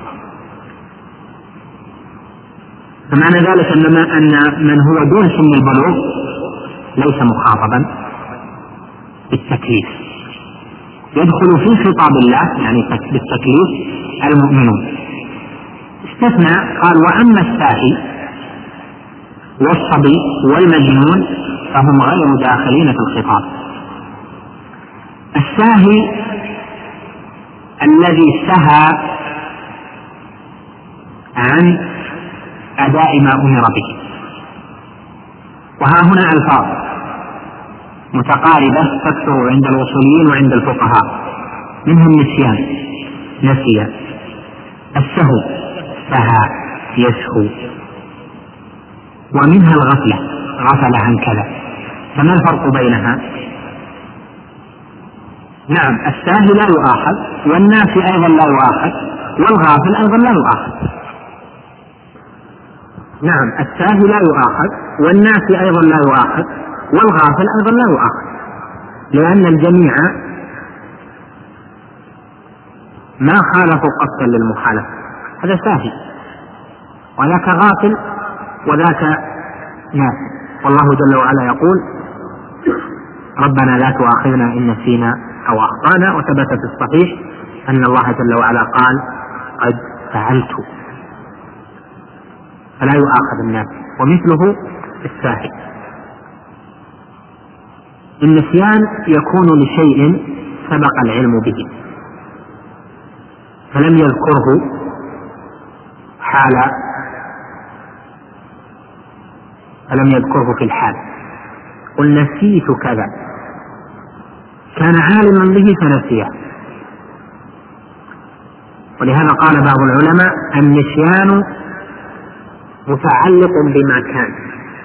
فمعنى ذلك أن من هو دون سن البلوغ ليس مخاطبا بالتكليف. يدخل في خطاب الله يعني بالتكليف المؤمنون. استثنى قال: وأما الساهي والصبي والمجنون فهم غير داخلين في الخطاب. الساهي الذي سهى عن أداء ما أمر به، وها هنا ألفاظ متقاربة تكثر عند الأصوليين وعند الفقهاء، منهم النسيان نسي، السهو سهى يسهو، ومنها الغفلة غفل عن كذا. فما الفرق بينها؟ نعم، الساهي لا يؤاخذ والناسي أيضا لا يؤاخذ، والغافل أيضا لا يؤاخذ. نعم الساهي لا يؤاخذ، والناسي أيضا لا يؤاخذ، والغافل أيضا لا يؤاخذ، لأن الجميع ما خالفوا قصدا للمخالفة، هذا ساهي وذاك غافل وذاك ناسي. والله جل وعلا يقول ربنا لا تؤاخذنا إن نسينا أو أخطأنا، وثبت في الصحيح أن الله جل وعلا قال قد فعلت، فلا يؤاخذ الناس. ومثله الساهي. النسيان يكون لشيء سبق العلم به فلم يذكره حال فلم يذكره في الحال. قل نسيت كذا، كان عالما به فنسيه. ولهذا قال بعض العلماء النسيان متعلق بما كان.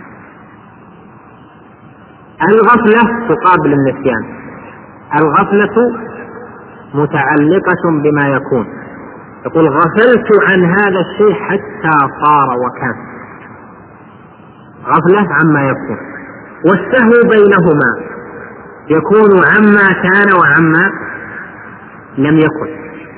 الغفلة تقابل النسيان، الغفلة متعلقة بما يكون، يقول غفلت عن هذا الشيء حتى صار وكان، غفلة عما يكون. والسهو بينهما يكون عما كان وعما لم يكن،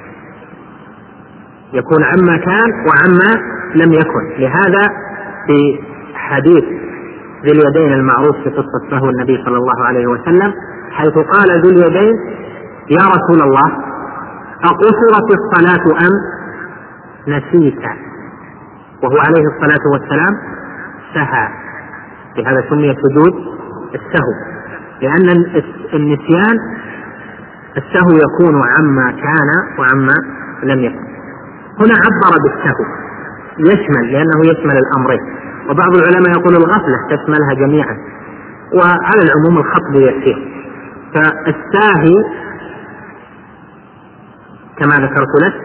يكون عما كان وعما لم يكن. لهذا في حديث ذي اليدين المعروف في قصة سهو النبي صلى الله عليه وسلم، حيث قال ذو اليدين يا رسول الله أقصرت الصلاة أم نسيت؟ وهو عليه الصلاة والسلام سهى، لهذا سمي سجود السهو، لأن النسيان السهو يكون عما كان وعما لم يكن. هنا عبر بالسهو يشمل، لأنه يشمل الأمرين. وبعض العلماء يقول الغفلة تشملها جميعا، وعلى العموم الخطب يكفيه. فالساهي كما ذكرت لك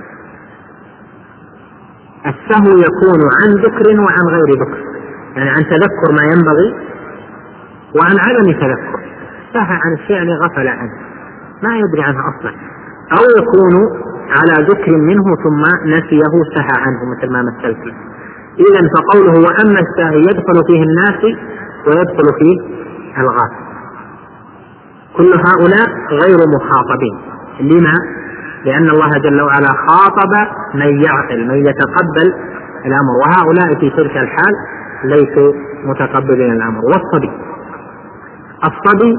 السهو يكون عن ذكر وعن غير ذكر، يعني عن تذكر ما ينبغي وعن عدم تذكر. سهى عن الشيء يعني غفل عنه ما يدري عنه أصلا، أو يكون على ذكر منه ثم نسيه سهى عنه مثل ما مثلت. إذن فقوله وأما الساهي يدخل فيه الناسي ويدخل فيه الغافل. كل هؤلاء غير مخاطبين. لما؟ لأن الله جل وعلا خاطب من يعقل من يتقبل الأمر، وهؤلاء في تلك الحال ليسوا متقبلين الأمر. والصبي، الصبي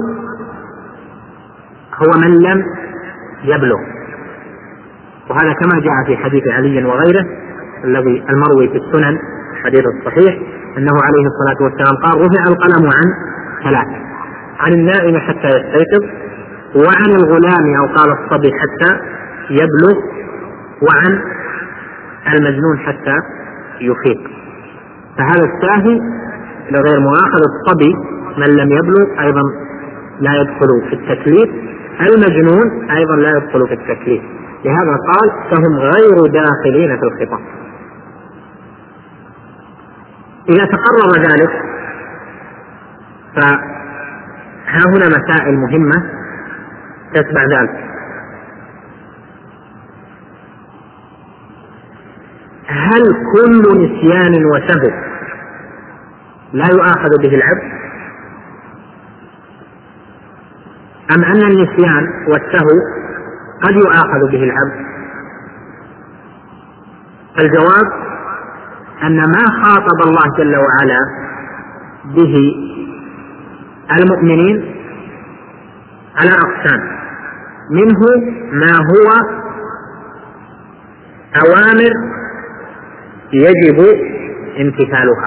هو من لم يبلغ، وهذا كما جاء في حديث علي وغيره الذي المروي في السنن الحديث الصحيح أنه عليه الصلاة والسلام قال رفع القلم عن ثلاث: عن النائم حتى يستيقظ، وعن الغلام أو قال الصبي حتى يبلغ، وعن المجنون حتى يفيق. فهذا الساهي لغير مؤاخذ. الصبي من لم يبلغ أيضا لا يدخل في التكليف، المجنون أيضا لا يدخل في التكليف. لهذا قال فهم غير داخلين في الخطاب. إذا تقرر ذلك فها هنا مسائل مهمة تتبع ذلك. هل كل نسيان وسهو لا يؤاخذ به العبد، أم أن النسيان والسهو قد يؤاخذ به العبد؟ الجواب أن ما خاطب الله جل وعلا به المؤمنين على أقسام، منه ما هو أوامر يجب امتثالها،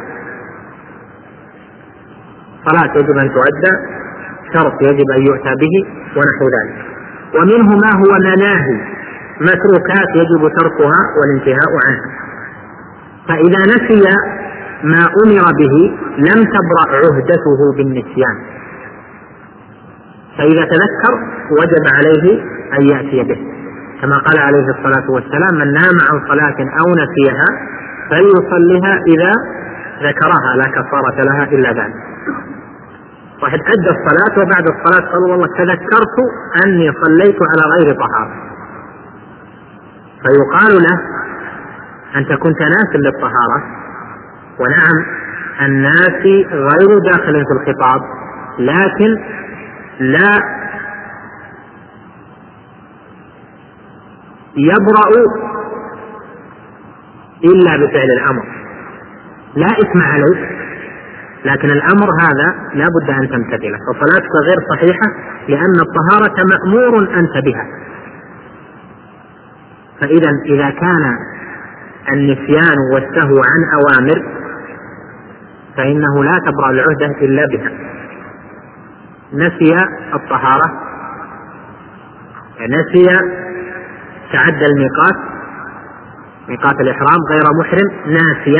صلاة يجب أن تؤدى، شرط يجب أن يؤتى به ونحو ذلك. ومنه ما هو مناهي، متروكات يجب تركها والانتهاء عنها. فإذا نسي ما أمر به لم تبرأ عهدته بالنسيان، فإذا تذكر وجب عليه أن يأتي به، كما قال عليه الصلاة والسلام من نام عن صلاة أو نسيها فليصلها إذا ذكرها لا كفارة لها إلا ذلك. واحد أدى الصلاة وبعد الصلاة قال والله تذكرت أني صليت على غير طهارة، فيقال له أنت كنت ناسا للطهارة، ونعم الناسي غير داخل في الخطاب، لكن لا يبرأ إلا بفعل الأمر، لا إثم عليك، لكن الأمر هذا لا بد أن تمتثله، فصلاتك غير صحيحة لأن الطهارة مأمور أنت بها. فإذا إذا كان النسيان والسهو عن أوامر فإنه لا تبرأ العهدة إلا بها. نسي الطهارة، نسي تعدى الميقات، ميقات الإحرام غير محرم ناسيا،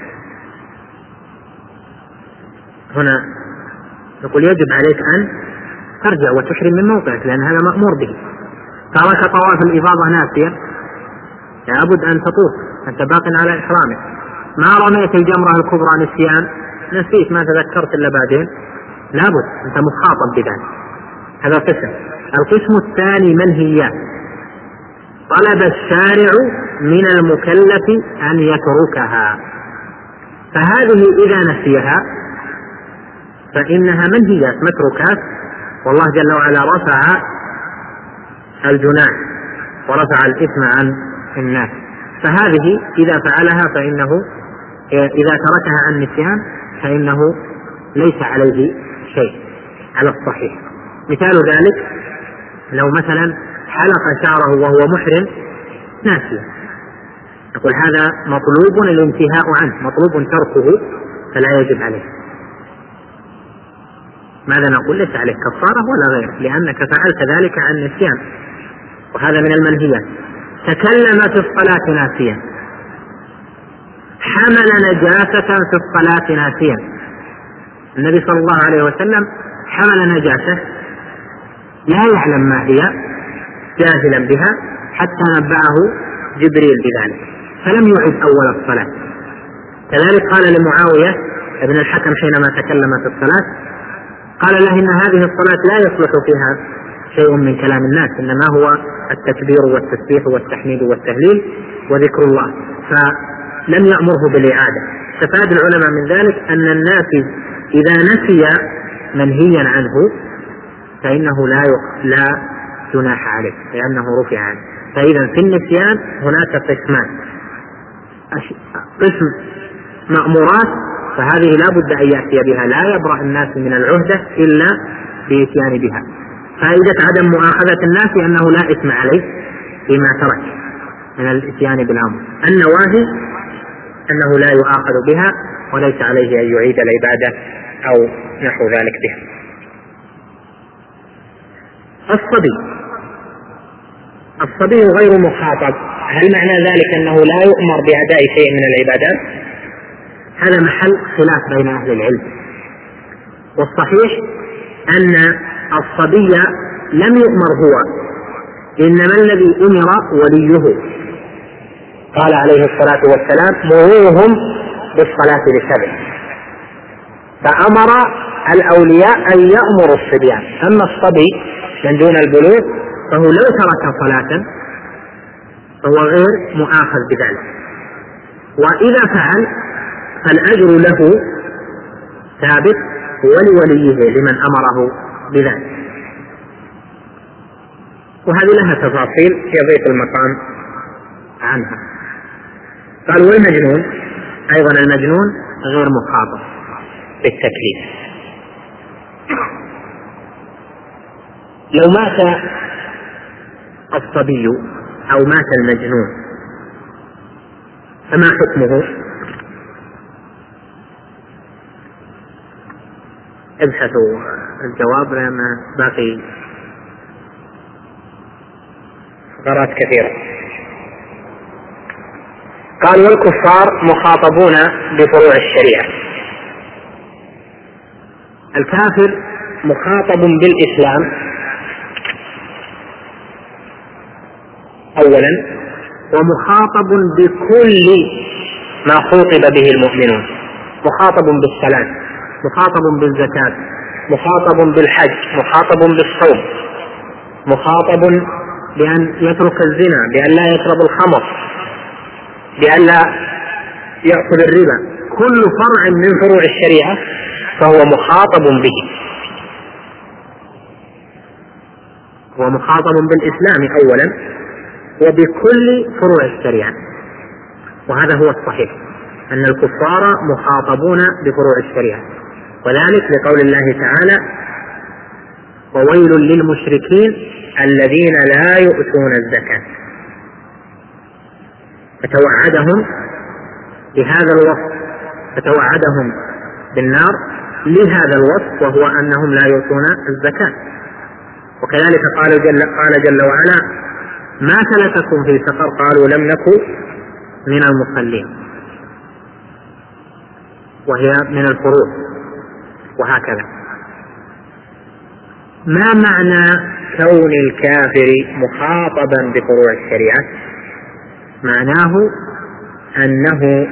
هنا نقول يجب عليك أن ترجع وتحرم من موقعك لأن هذا مأمور به. ترك طواف الإفاضة ناسيا لابد أن تطوف، أنت باق على إحرامك. ما رميت الجمرة الكبرى نسيان، نسيت ما تذكرت إلا بعدين، لابد أنت مخاطب بذلك. هذا قسم. القسم الثاني منهيات، طلب الشارع من المكلف أن يتركها، فهذه إذا نسيها فإنها منهيات متروكات، والله جل وعلا رفع الجناح ورفع الإثم عن الناس، فهذه إذا فعلها فإنه إذا تركها عن نسيان فإنه ليس عليه شيء على الصحيح. مثال ذلك لو مثلا حلق شعره وهو محرم ناسيا، نقول هذا مطلوب الانتهاء عنه، مطلوب تركه فلا يجب عليه. ماذا نقول؟ ليس عليك كفارة ولا غيره لأنك فعلت ذلك عن نسيان، وهذا من المنهيات. تكلم في الصلاة ناسيا، حمل نجاسة في الصلاة ناسيا، النبي صلى الله عليه وسلم حمل نجاسة لا يعلم ما هي جاهلا بها حتى نبأه جبريل بذلك فلم يعد أول الصلاة. كذلك قال لمعاوية ابن الحكم حينما تكلم في الصلاة قال له إن هذه الصلاة لا يصلح فيها شيء من كلام الناس، إنما هو التكبير والتسبيح والتحميد والتهليل وذكر الله، فلم يأمره بالإعادة. استفاد العلماء من ذلك أن الناس إذا نسي منهيا عنه فإنه لا لا جناح عليه لأنه رفع عنه. فإذا في النسيان هناك قسمان، قسم مأمورات فهذه لا بد أن يأتي بها، لا يبرأ الناس من العهدة إلا بإتيان بها. فائدة عدم مؤاخذة الناس أنه لا إثم عليه فيما ترك من الإتيان بالأمر. النواهي أنه لا يؤاخذ بها وليس عليه أن يعيد العبادة أو نحو ذلك بها. الصبي الصبي غير مخاطب، هل معنى ذلك أنه لا يؤمر بأداء شيء من العبادات؟ هذا محل خلاف بين أهل العلم، والصحيح أن الصبي لم يؤمر هو، إنما الذي أمر وليه. قال عليه الصلاة والسلام مروهم بالصلاة لسبع، فأمر الأولياء أن يأمروا الصبيان. أما الصبي من دون البلوغ فهو لو ترك صلاة فهو غير مؤاخذ بذلك، وإذا فعل فالأجر له ثابت ولوليه لمن أمره بذلك. وهذه لها تفاصيل يضيق المقام عنها. قال والمجنون أيضا المجنون غير مخاطب بالتكليف. لو مات الصبي أو مات المجنون فما حكمه؟ ابحثوا الجواب لأن باقي فقرات كثيرة. قال والكفار مخاطبون بفروع الشريعة. الكافر مخاطب بالإسلام أولا، ومخاطب بكل ما خوطب به المؤمنون، مخاطب بالصلاة، مخاطب بالزكاة، مخاطب بالحج، مخاطب بالصوم، مخاطب بأن يترك الزنا، بأن لا يشرب الخمر، بأن لا يأكل الربا، كل فرع من فروع الشريعة فهو مخاطب به، هو مخاطب بالإسلام أولا وبكل فروع الشريعة. وهذا هو الصحيح، أن الكفار مخاطبون بفروع الشريعة، وذلك لقول الله تعالى: وويل للمشركين الذين لا يؤتون الزكاة. فتوعدهم بهذا الوصف، فتوعدهم بالنار لهذا الوصف، وهو أنهم لا يؤتون الزكاة. وكذلك قال جل, قال جل وعلا: ما سلككم في سقر؟ قالوا لم نكن من المصلين، وهي من الفروع. وهكذا. ما معنى كون الكافر مخاطبا بفروع الشريعة؟ معناه أنه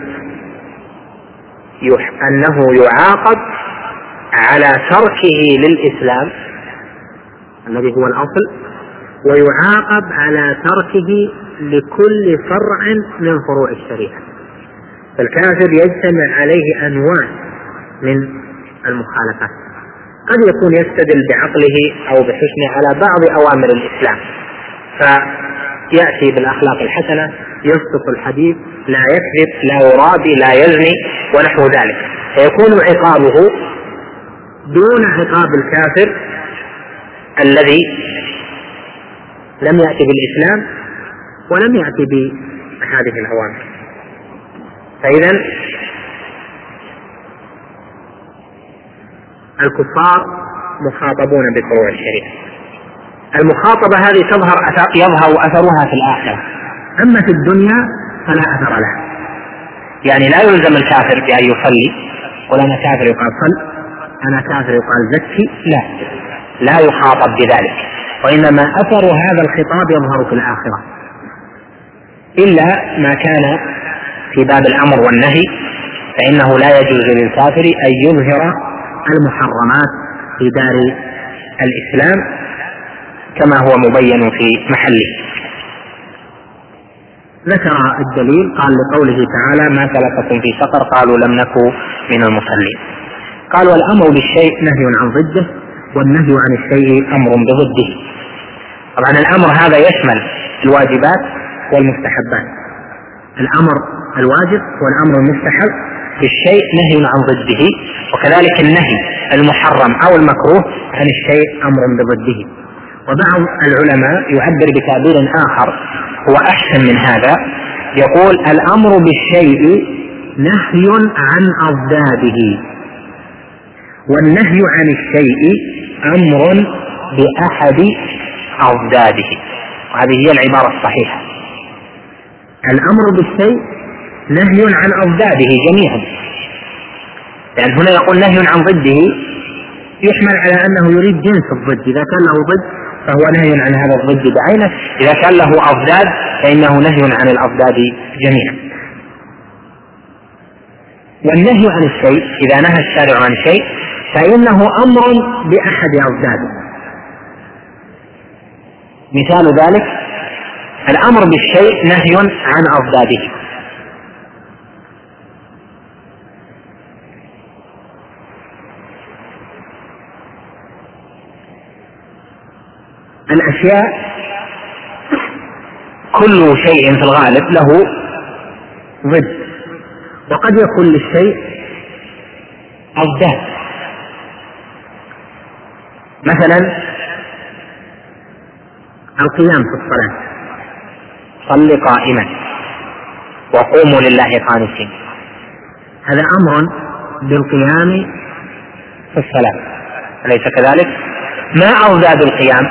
أنه يعاقب على تركه للإسلام الذي هو الأصل، ويعاقب على تركه لكل فرع من فروع الشريعة. فالكافر يجتمع عليه أنواع من المخالفات، قد يكون يستدل بعقله أو بحسنه على بعض أوامر الإسلام، فيأتي بالأخلاق الحسنة، يصدق الحديث، لا يكذب، لا يرابي، لا يزني ونحو ذلك، فيكون عقابه دون عقاب الكافر الذي لم يأتي بالإسلام ولم يأتي بهذه الأوامر. فإذا الكفار مخاطبون بفروع الشريعة. المخاطبة هذه تظهر يظهر أثرها في الآخرة، أما في الدنيا فلا أثر لها. يعني لا يلزم الكافر بأن يصلي، ولا أنا كافر يقال صل، أنا كافر يقال زكي، لا لا يخاطب بذلك، وإنما أثر هذا الخطاب يظهر في الآخرة، إلا ما كان في باب الأمر والنهي، فإنه لا يجوز للكافر أن يظهر المحرمات في دار الإسلام كما هو مبين في محله. ذكر الدليل، قال لقوله تعالى: ما سلككم في سقر؟ قالوا لم نكن من المصلين. قال: والأمر بالشيء نهي عن ضده، والنهي عن الشيء أمر بضده. طبعا الأمر هذا يشمل الواجبات والمستحبات، الأمر الواجب والأمر المستحب بالشيء نهي عن ضده، وكذلك النهي المحرم أو المكروه عن الشيء أمر بضده. وبعض العلماء يعبر بتعبير آخر هو أحسن من هذا، يقول: الأمر بالشيء نهي عن أضداده، والنهي عن الشيء أمر بأحد أضداده. وهذه هي العبارة الصحيحة. الأمر بالشيء نهي عن أضداده جميعا، لأن هنا يقول نهي عن ضده، يحمل على أنه يريد جنس الضد، إذا كان له ضد فهو نهي عن هذا الضد بعينه، إذا كان له أضداد فإنه نهي عن الأضداد جميعا. والنهي عن الشيء إذا نهى الشارع عن شيء فإنه أمر بأحد أضداده. مثال ذلك الأمر بالشيء نهي عن أضداده. الأشياء كل شيء في الغالب له ضد، وقد يكون للشيء أضداد. مثلا القيام في الصلاة: صل قائما وقوموا لله قانتين، هذا أمر بالقيام في الصلاة، أليس كذلك؟ ما أضداد القيام؟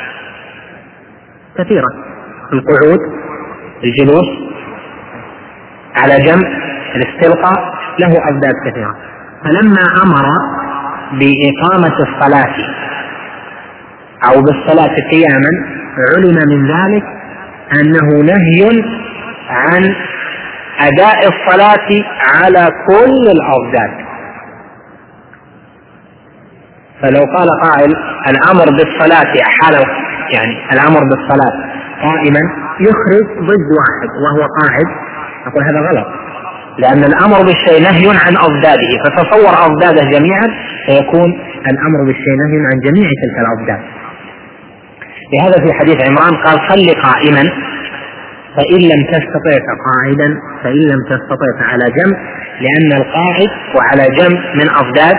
كثيرة: القعود، الجلوس على جنب، الاستلقاء، له أضداد كثيرة. فلما أمر بإقامة الصلاة أو بالصلاة قياما علم من ذلك أنه نهي عن أداء الصلاة على كل الأضداد. فلو قال قائل: الأمر بالصلاة حال يعني الأمر بالصلاة قائما يخرج ضد واحد وهو قاعد، نقول هذا غلط، لأن الأمر بالشيء نهي عن أضداده، فتصور أضداده جميعا فيكون الأمر بالشيء نهي عن جميع تلك الأضداد. لهذا في حديث عمران قال صل قائما فإن لم تستطع فقاعدا فإن لم تستطع فعلى جنب، لأن القاعد وعلى جنب من أضداد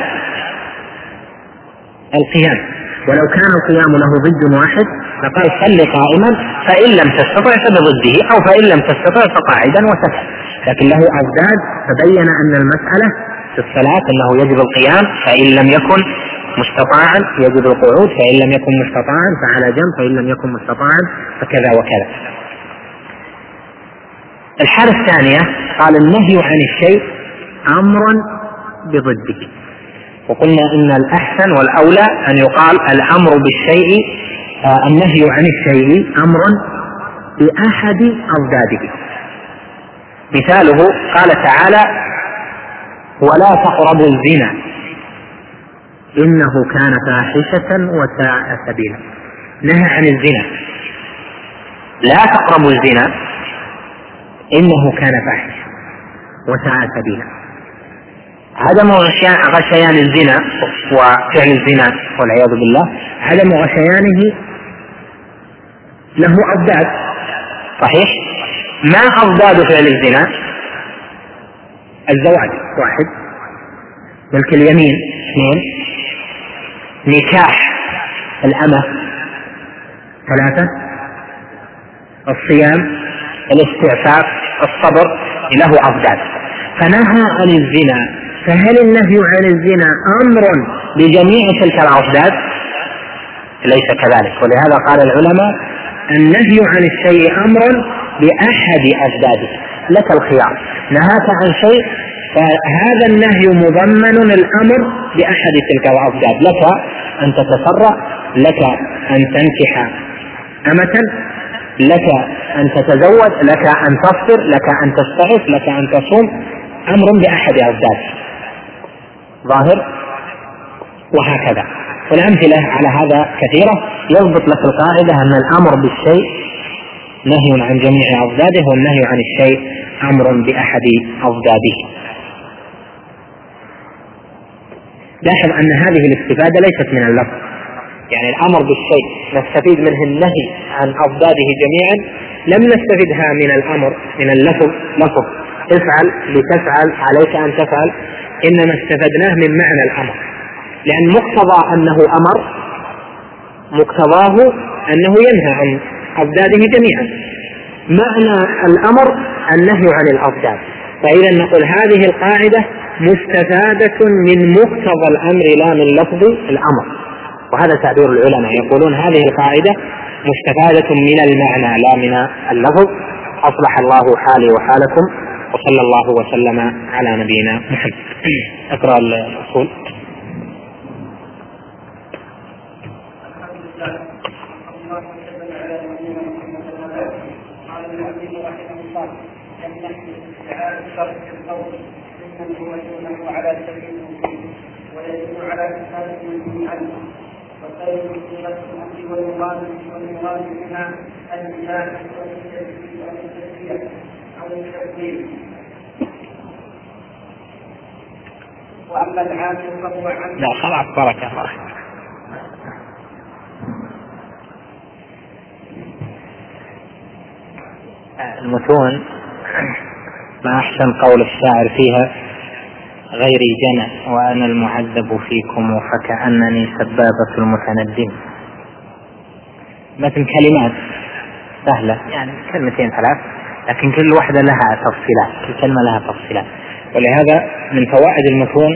القيام، ولو كان القيام له ضد واحد فقال صل قائما فإن لم تستطع فبضده، أو فإن لم تستطع فقاعدا وسكت، لكن له أضداد. فبين أن المسألة في الصلاة أنه يجب القيام، فإن لم يكن مستطاعا يجب القعود، فإن لم يكن مستطاعا فعلى جنب، فإن لم يكن مستطاعا فكذا وكذا. الحالة الثانية قال النهي عن الشيء أمرا بضده، وقلنا إن الأحسن والأولى أن يقال الأمر بالشيء آه النهي عن الشيء أمرا بأحد أضداده. مثاله قال تعالى ولا تقربوا الزنا إنه كان فاحشة وساء سبيلا، نهى عن الزنا، لا تقربوا الزنا إنه كان فاحشة وساء سبيلا. عدم غشيان الزنا وفعل الزنا والعياذ بالله، عدم غشيانه له أضداد صحيح. ما أضداد فعل الزنا؟ الزواج واحد، ملك اليمين اثنين، نكاح الأمة ثلاثة، الصيام، الاستعفاف، الصبر، له أضداد. فنهى عن الزنا، فهل النهي عن الزنا أمر بجميع تلك الأضداد؟ ليس كذلك، ولهذا قال العلماء النهي عن الشيء أمر بأحد أضداده، لك الخيار، نهاك عن شيء فهذا النهي مضمن الأمر بأحد تلك الأضداد، لك أن تتسرع، لك أن تنكح أمة، لك أن تتزوج، لك أن تفطر، لك أن تستعف، لك أن تصوم، أمر بأحد أضداد ظاهر، وهكذا. والأمثلة على هذا كثيرة. يضبط لك القاعدة أن الأمر بالشيء نهي عن جميع أضداده، والنهي عن الشيء أمر بأحد أضداده. لاحظ أن هذه الاستفادة ليست من اللفظ، يعني الأمر بالشيء نستفيد منه النهي عن أضداده جميعا، لم نستفيدها من الأمر من اللفظ لفظ افعل لتفعل عليك أن تفعل، إنما استفدناه من معنى الأمر، لأن مقتضى أنه أمر مقتضاه أنه ينهى عن أضداده جميعا، معنى الأمر النهي عن الأضداد. فإذا نقول هذه القاعدة مستفادة من مقتضى الأمر لا من لفظ الأمر، وهذا تعبير العلماء، يقولون هذه القاعدة مستفادة من المعنى لا من اللفظ. أصلح الله حالي وحالكم، وصلى الله وسلم على نبينا محمد. أقرأ الأصول. هو دونه على سبيل الوجود ويدل على كتاب من عنه، وخير صيغة الأمر والمراد منها النكاح والتزكية أو التكبير. وأما العام فهو عام. لا خلاص بركة الله. المتون ما أحسن قول الشاعر فيها غيري جنى وأنا المعذب فيكم فكأنني سبابة المتندم. مثل كلمات سهلة يعني كلمتين ثلاث، لكن كل واحدة لها تفصيلات، كل كلمة لها تفصيلات. ولهذا من فوائد المتون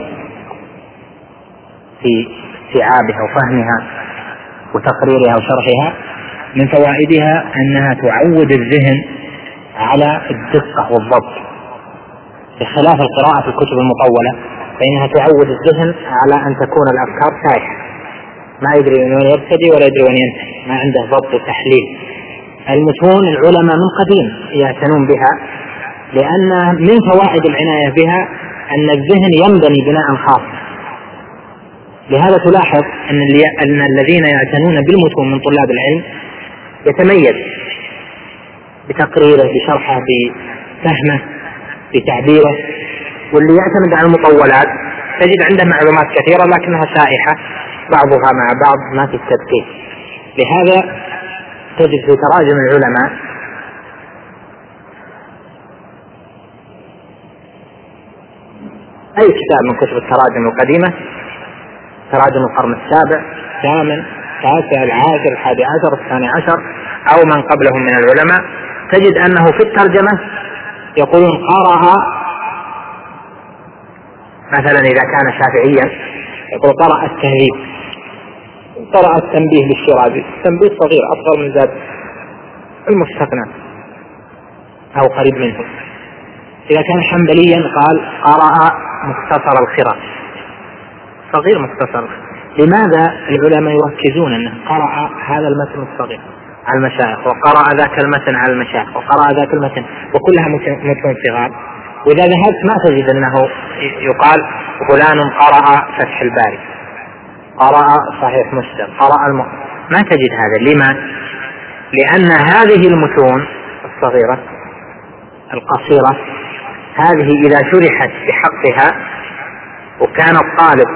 في استيعابها وفهمها وتقريرها وشرحها، من فوائدها أنها تعود الذهن على الدقة والضبط، بخلاف القراءة في الكتب المطولة فإنها تعود الذهن على أن تكون الأفكار سايحة، ما يدري من وين يبتدي ولا يدري وين ينتهي، ما عنده ضبط وتحليل. المتون العلماء من قديم يعتنون بها، لأن من فوائد العناية بها أن الذهن ينبني بناء خاص. لهذا تلاحظ أن, أن الذين يعتنون بالمتون من طلاب العلم يتميز بتقريره بشرحه بفهمه بتعبيره، واللي يعتمد على المطولات تجد عنده معلومات كثيرة لكنها سائحة بعضها مع بعض ما في التدقيق. لهذا تجد في تراجم العلماء أي كتاب من كتب التراجم القديمة، تراجم القرن السابع الثامن التاسع العاشر الحادي عشر الثاني عشر أو من قبلهم من العلماء، تجد أنه في الترجمة يقولون قرأ مثلا إذا كان شافعيا يقول قرأ التهذيب، قرأ التنبيه للشرابي، تنبيه صغير أصغر من ذات المستثنى أو قريب منه. إذا كان حنبليا قال قرأ مختصر الخراء، صغير مختصر. لماذا العلماء يركزون أنه قرأ هذا المتن الصغير على المشايخ وقرأ ذاك المتن على المشايخ وقرأ ذاك المتن وكلها متن صغار؟ وإذا ذهبت ما تجد أنه يقال فلان قرأ فتح الباري، قرأ صحيح مسلم، قرأ الم... ما تجد هذا. لما؟ لأن هذه المتون الصغيرة القصيرة هذه إذا شرحت بحقها وكان الطالب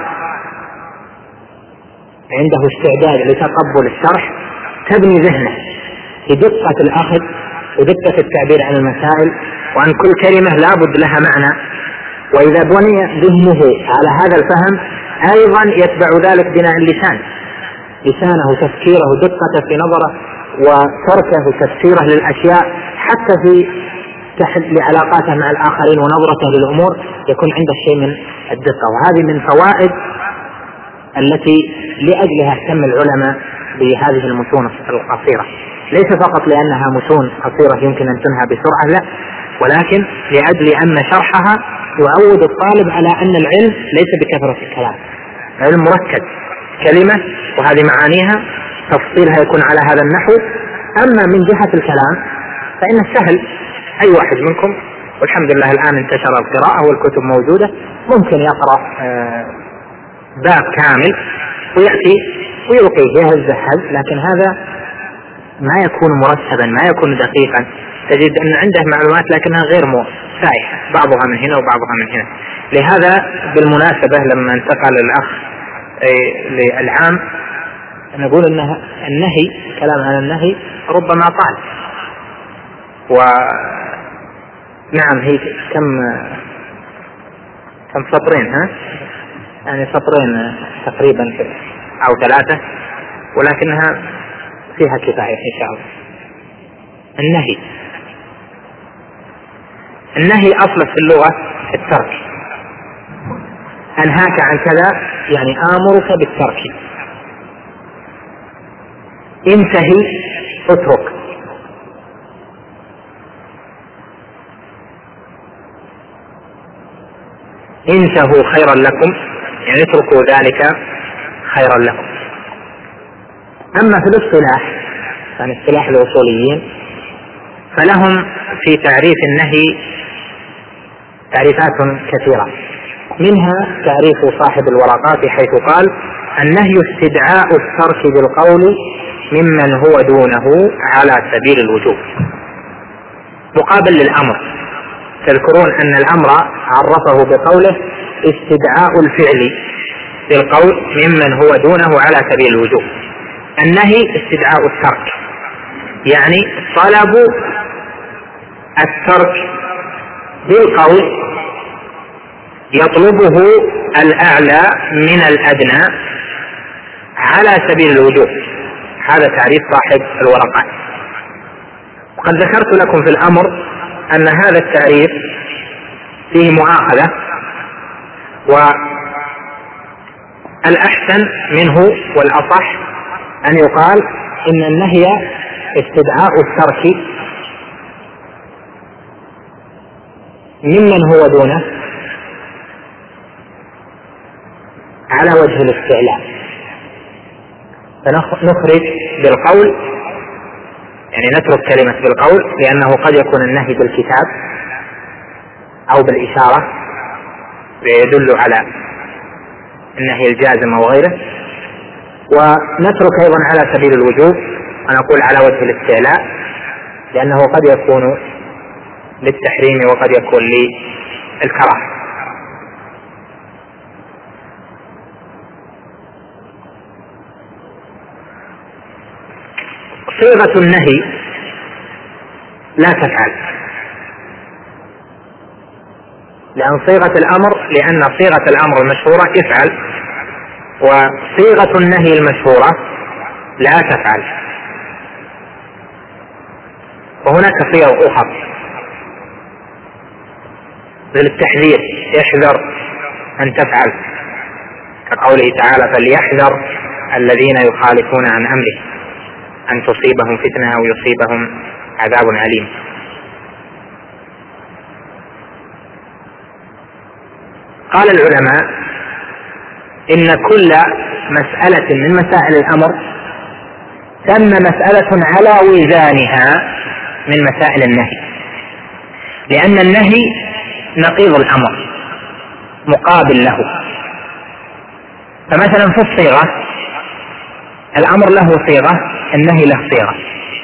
عنده استعداد لتقبل الشرح تبني ذهنه بدقة الأخذ ودقة التعبير عن المسائل، وأن كل كلمة لابد لها معنى. وإذا بني ذهنه على هذا الفهم أيضا يتبع ذلك بناء اللسان، لسانه تفكيره دقته في نظره وتركه تفسيره للأشياء حتى في لعلاقاته مع الآخرين ونظرته للأمور يكون عنده شيء من الدقة. وهذه من فوائد التي لأجلها اهتم العلماء بهذه المتون القصيرة، ليس فقط لأنها متون قصيرة يمكن أن تنهى بسرعة، لا، ولكن لأجل أن شرحها يعود الطالب على أن العلم ليس بكثرة الكلام، العلم مركز كلمة وهذه معانيها تفصيلها يكون على هذا النحو. أما من جهة الكلام فإن سهل أي واحد منكم، والحمد لله الآن انتشر القراءة والكتب موجودة، ممكن يقرأ باب كامل ويأتي ويلقيه يهز هز، لكن هذا ما يكون مرتبا ما يكون دقيقا، تجد أن عنده معلومات لكنها غير سائحة، بعضها من هنا وبعضها من هنا. لهذا بالمناسبة لما انتقل الأخ للعام نقول أنها النهي، كلام عن النهي ربما طال، ونعم هي كم كم سطرين، ها يعني سطرين تقريبا أو ثلاثة، ولكنها فيها كفاية إن شاء الله. النهي النهي أصل في اللغة الترك، أنهاك عن كذا يعني آمرك بالترك، انتهي اترك. انتهوا خيرا لكم يعني اتركوا ذلك خيرا لكم. أما في الاصطلاح يعني اصطلاح الأصوليين فلهم في تعريف النهي تعريفات كثيرة، منها تعريف صاحب الورقات حيث قال النهي استدعاء الترك بالقول ممن هو دونه على سبيل الوجوب، مقابل للأمر. تذكرون أن الأمر عرفه بقوله استدعاء الفعل بالقول ممن هو دونه على سبيل الوجوب. النهي استدعاء الترك يعني طلب الترك بالقول يطلبه الأعلى من الأدنى على سبيل الوجوب. هذا تعريف صاحب الورقات. وقد ذكرت لكم في الأمر أن هذا التعريف فيه مؤاخذة، والأحسن منه والأصح أن يقال إن النهي استدعاء الترك ممن هو دونه على وجه الاستعلاء، فنخرج بالقول يعني نترك كلمة بالقول لأنه قد يكون النهي بالكتاب أو بالإشارة يدل على النهي الجازم أو غيره، ونترك أيضا على سبيل الوجوب ونقول على وجه الاستعلاء، لأنه قد يكون للتحريم وقد يكون للكراهة. صيغة النهي لا تفعل، لأن صيغة الأمر لأن صيغة الأمر المشهورة افعل، وصيغة النهي المشهورة لا تفعل. وهناك صيغ أخرى للتحذير، احذر أن تفعل، كقوله تعالى فليحذر الذين يخالفون عن أمره أن تصيبهم فتنة أو يصيبهم عذاب أليم. قال العلماء إن كل مسألة من مسائل الأمر تم مسألة على وزانها من مسائل النهي، لأن النهي نقيض الأمر مقابل له. فمثلا في الصيغة الأمر له صيغة، النهي له صيغة.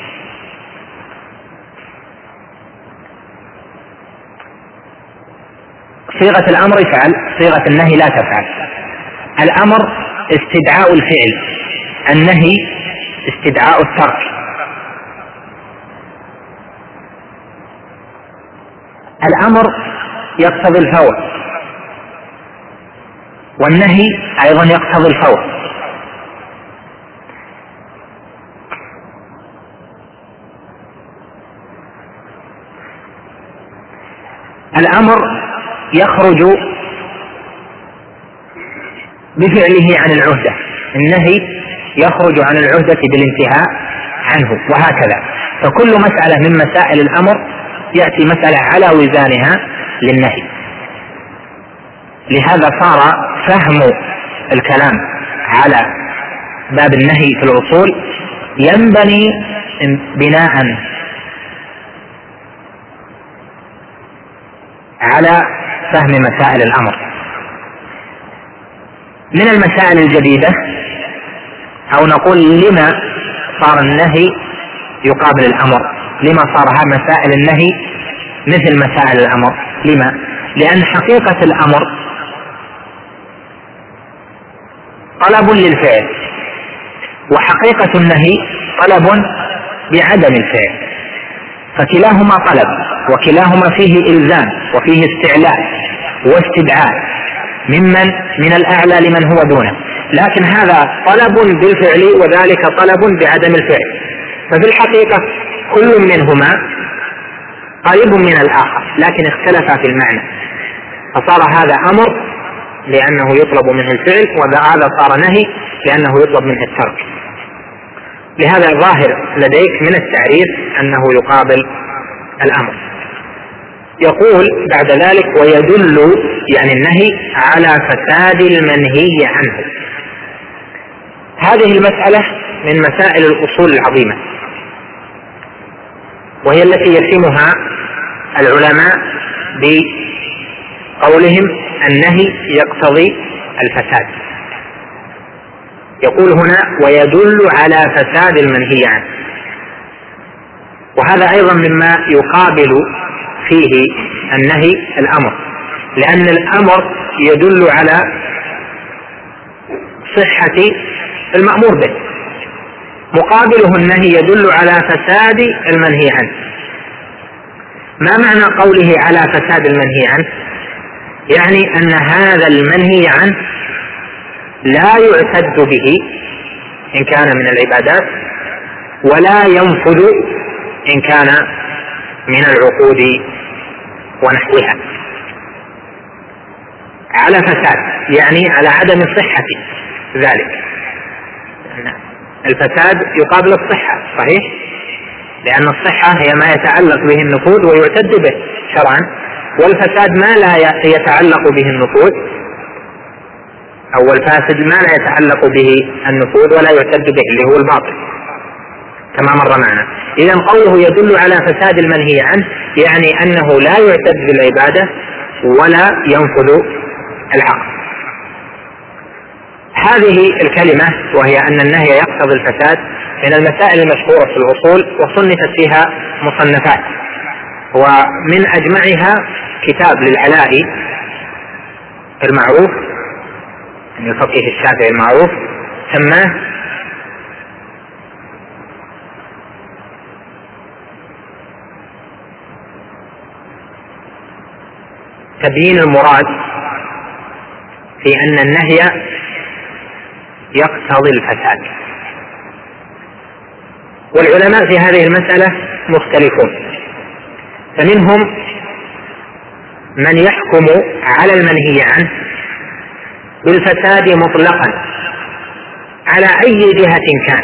صيغة الأمر افعل، صيغة النهي لا تفعل. الأمر استدعاء الفعل، النهي استدعاء الترك. الأمر يقتضي الفور، والنهي أيضا يقتضي الفور. الأمر يخرج بفعله عن العهدة، النهي يخرج عن العهدة بالانتهاء عنه، وهكذا. فكل مسألة من مسائل الأمر يأتي مسألة على وزانها للنهي. لهذا صار فهم الكلام على باب النهي في الأصول ينبني بناء على فهم مسائل الأمر. من المسائل الجديدة، أو نقول لما صار النهي يقابل الأمر، لما صار مسائل النهي مثل مسائل الأمر؟ لما؟ لأن حقيقة الأمر طلب للفعل، وحقيقة النهي طلب بعدم الفعل، فكلاهما طلب وكلاهما فيه إلزام وفيه استعلاء واستدعاء ممن من الأعلى لمن هو دونه، لكن هذا طلب بالفعل وذلك طلب بعدم الفعل. ففي الحقيقة كل منهما قريب من الآخر لكن اختلفا في المعنى، فصار هذا أمر لأنه يطلب منه الفعل، وهذا صار نهي لأنه يطلب منه الترك. لهذا الظاهر لديك من التعريف أنه يقابل الأمر. يقول بعد ذلك ويدل يعني النهي على فساد المنهي عنه. هذه المسألة من مسائل الأصول العظيمة، وهي التي يفهمها العلماء بقولهم النهي يقتضي الفساد. يقول هنا ويدل على فساد المنهي عنه، وهذا أيضا مما يقابل فيه النهي الأمر، لأن الأمر يدل على صحة المأمور به، مقابله النهي يدل على فساد المنهي عنه. ما معنى قوله على فساد المنهي عنه؟ يعني أن هذا المنهي عنه لا يعتد به إن كان من العبادات، ولا ينفذ إن كان من العقود ونحوها. على فساد يعني على عدم صحة ذلك. الفساد يقابل الصحة، صحيح؟ لأن الصحة هي ما يتعلق به النفوذ ويعتد به شرعا، والفساد ما لا يتعلق به النفوذ، أو الفاسد ما لا يتعلق به النفوذ ولا يعتد به اللي هو الباطل كما مر معنا. إذن قوله يدل على فساد المنهي عنه يعني أنه لا يعتد بالعبادة ولا ينفذ العقل. هذه الكلمة وهي أن النهي يقتضي الفساد من المسائل المشهورة في الأصول وصنفت فيها مصنفات، ومن أجمعها كتاب للعلائي المعروف من الفقيه الشافعي المعروف سماه تبيين المراد في أن النهي يقتضي الفساد. والعلماء في هذه المسألة مختلفون، فمنهم من يحكم على المنهي عنه بالفساد مطلقا على أي جهة كان،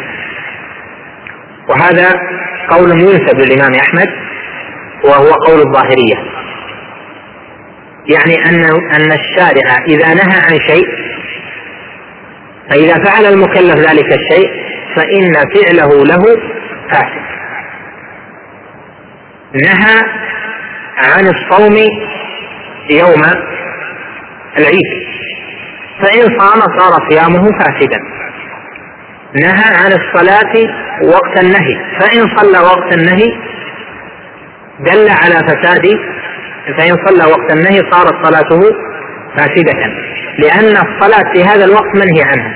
وهذا قول ينسب للإمام أحمد وهو قول الظاهرية، يعني أن أن الشارع إذا نهى عن شيء فإذا فعل المكلف ذلك الشيء فإن فعله له فاسد. نهى عن الصوم يوم العيد، فإن صام صار صيامه فاسدا. نهى عن الصلاة وقت النهي، فإن صلى وقت النهي دل على فساد، فإن صلى وقت النهي صارت صلاته فاسدة، لأن الصلاة في هذا الوقت منهي عنها.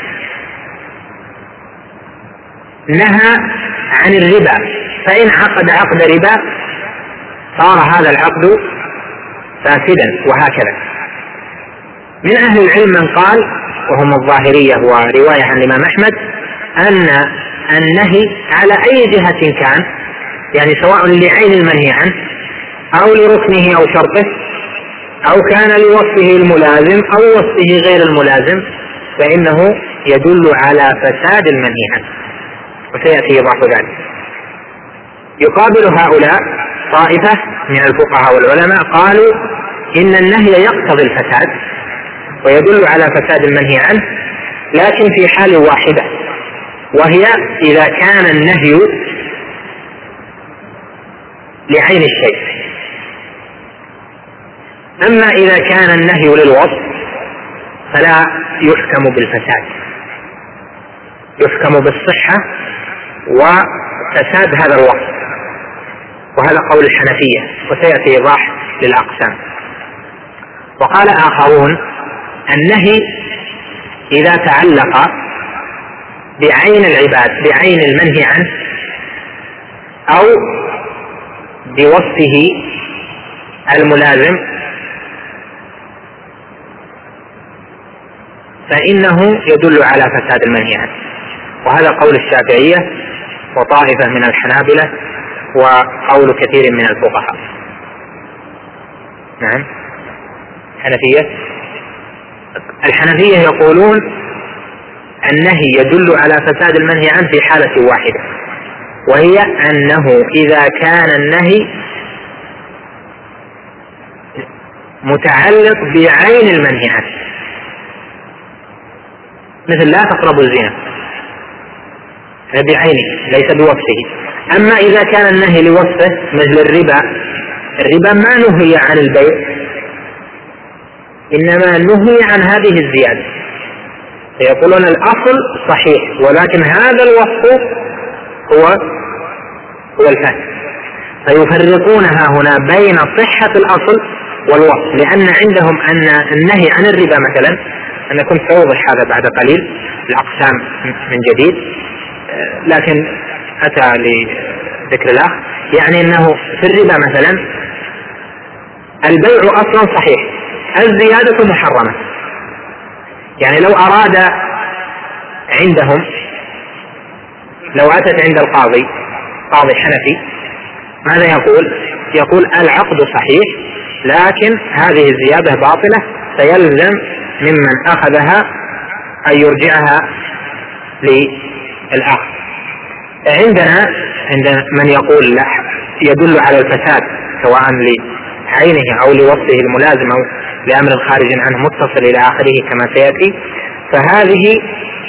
نهى عن الربا، فإن عقد عقد ربا صار هذا العقد فاسدا، وهكذا. من أهل العلم من قال، وهم الظاهرية ورواية عن الإمام أحمد، أن النهي على أي جهة كان، يعني سواء لعين المنهي عنه أو لركنه أو شرطه أو كان لوصفه الملازم أو وصفه غير الملازم، فإنه يدل على فساد المنهي عنه، وسيأتي إيضاح ذلك. يقابل هؤلاء طائفة من الفقهاء والعلماء قالوا إن النهي يقتضي الفساد ويدل على فساد المنهي عنه، لكن في حال واحدة، وهي إذا كان النهي لعين الشيء. أما إذا كان النهي للوصف فلا يحكم بالفساد، يحكم بالصحة وفساد هذا الوصف، وهذا قول الحنفية، وسيأتي إيضاح للأقسام. وقال آخرون النهي إذا تعلق بعين العباد، بعين المنهي عنه أو بوصفه الملازم، فإنه يدل على فساد المنهي عنه، وهذا قول الشافعية وطائفة من الحنابلة وقول كثير من الفقهاء. نعم. حنفية الحنفية يقولون النهي يدل على فساد المنهي عنه في حالة واحدة، وهي أنه إذا كان النهي متعلق بعين المنهي عنه، مثل لا تقربوا الزنا، بعينه ليس بوصفه. أما إذا كان النهي لوصفه مثل الربا، الربا ما نهي عن البيع، إنما نهي عن هذه الزيادة، فيقولون الأصل صحيح ولكن هذا الوصف هو هو الفاسد، فيفرقونها هنا بين صحة الأصل والوصف، لأن عندهم أن النهي عن الربا مثلا، أنا كنت سأوضح هذا بعد قليل الأقسام من جديد، لكن أتى لذكر الأخ، يعني أنه في الربا مثلا البيع أصلا صحيح، الزيادة محرمة. يعني لو أراد عندهم، لو أتت عند القاضي قاضي حنفي ماذا يقول؟ يقول العقد صحيح لكن هذه الزيادة باطلة، فيلزم ممن أخذها أن يرجعها للآخر. عندنا عند من يقول لا يدل على الفساد سواء لعينه أو لوصفه الملازم أو لأمر خارج عنه متصل إلى آخره كما سيأتي، فهذه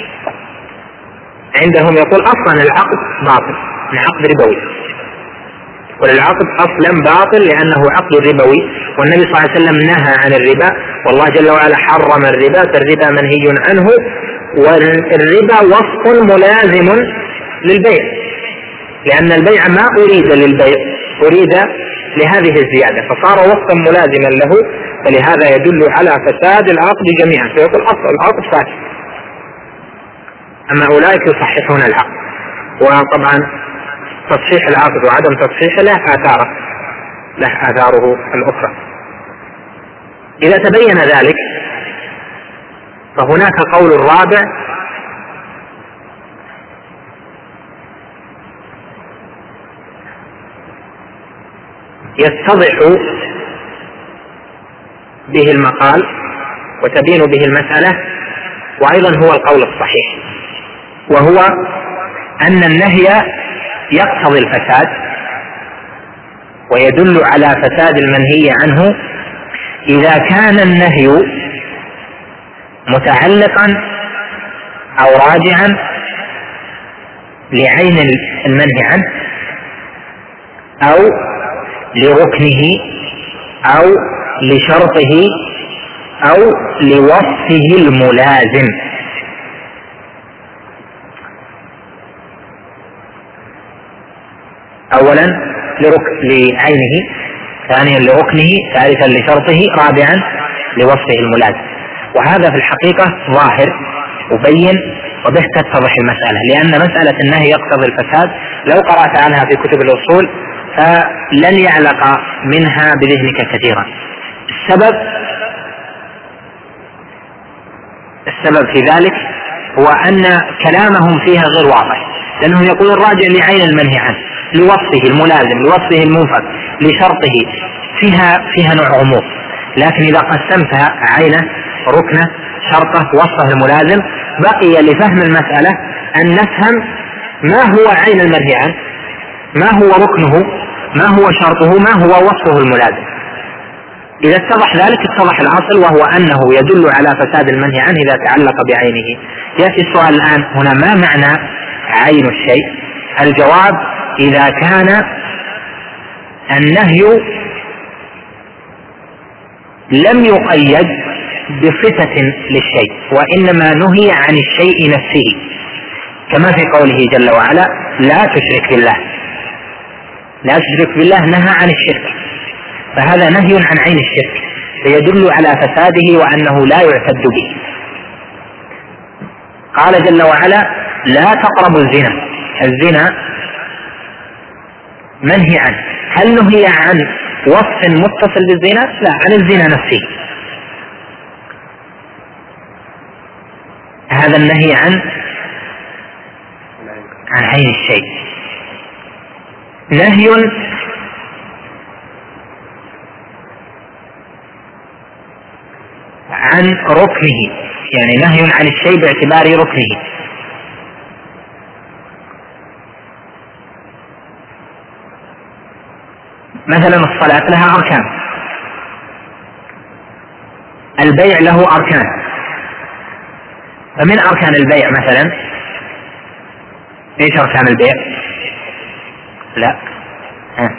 عندهم يقول أصلا العقد باطل، العقد ربوي، والعقد أصلا باطل لأنه عقد ربوي، والنبي صلى الله عليه وسلم نهى عن الربا، والله جل وعلا حرم الربا، فالربا منهي عنه، والربا وصف ملازم للبيع، لأن البيع ما أريد للبيع، أريد لهذه الزيادة، فصار وصفا ملازما له، فلهذا يدل على فساد العقد جميعا، فيقول أصل العقد فاسد. أما أولئك يصححون العقد، وطبعا تصحيح العقد وعدم تصحيحه له آثاره له آثاره الأخرى. إذا تبين ذلك فهناك قول الرابع يتضح به المقال وتبين به المسألة، وأيضا هو القول الصحيح، وهو أن النهي يقتضي الفساد ويدل على فساد المنهي عنه إذا كان النهي متعلقا أو راجعا لعين المنهي عنه أو لركنه أو لشرطه أو لوصفه الملازم. أولا لعينه، ثانيا لركنه، ثالثا لشرطه، رابعا لوصفه الملازم. وهذا في الحقيقة ظاهر وبين وبه تتضح المسألة، لأن مسألة النهي يقتضي الفساد لو قرأت عنها في كتب الأصول فلن يعلق منها بذهنك كثيرا. السبب السبب في ذلك هو أن كلامهم فيها غير واضح، لأنهم يقولون راجع لعين المنهي عنه، لوصفه الملازم، لوصفه المنفك، لشرطه، فيها فيها نوع غموض. لكن إذا قسمتها عينه، ركنه، شرطه، وصفه الملازم، بقي لفهم المسألة أن نفهم ما هو عين المنهي عنه، ما هو ركنه، ما هو شرطه، ما هو وصفه الملازم. إذا اتضح ذلك اتضح الأصل، وهو أنه يدل على فساد المنهي عنه إذا تعلق بعينه. يأتي السؤال الآن هنا: ما معنى عين الشيء؟ الجواب: إذا كان النهي لم يقيد بصفة للشيء، وإنما نهي عن الشيء نفسه، كما في قوله جل وعلا: لا تشرك بالله. لا تشرك بالله نهى عن الشرك، فهذا نهي عن عين الشرك، فيدل على فساده وأنه لا يعتد به. قال جل وعلا: لا تقربوا الزنا. الزنا منهي عنه. هل نهي عن وصف متصل بالزنا؟ لا، عن الزنا نفسه. هذا النهي عن عن عين الشيء. نهي عن ركنه، يعني نهي عن الشيء باعتبار ركنه. مثلا الصلاة لها أركان، البيع له أركان، فمن أركان البيع مثلا إيش أركان البيع؟ لا ها.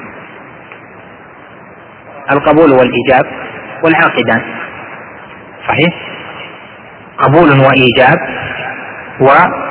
القبول والإيجاب والعاقدان، صحيح؟ قبول وإيجاب و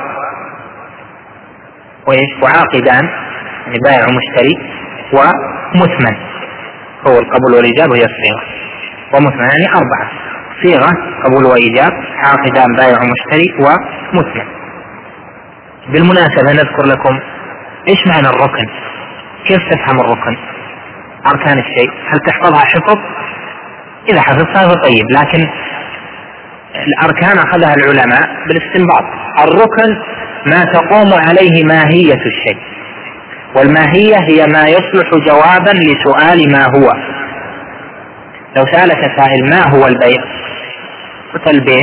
وعاقدان، يعني بائع ومشتري، ومثمن. هو القبول والإيجاب وهي الصيغة، ومثمن يعني أربعة: صيغة، قبول وإيجاب، عاقدان، بائع ومشتري، ومثمن. بالمناسبة نذكر لكم إيش معنى الركن، كيف تفهم الركن، أركان الشيء. هل تحفظها حفظ؟ إذا حفظتها فطيب، لكن الأركان أخذها العلماء بالاستنباط. الركن ما تقوم عليه ماهية الشيء، والماهية هي ما يصلح جوابا لسؤال ما هو. لو سألك سائل: ما هو البيع؟ قلت: البيع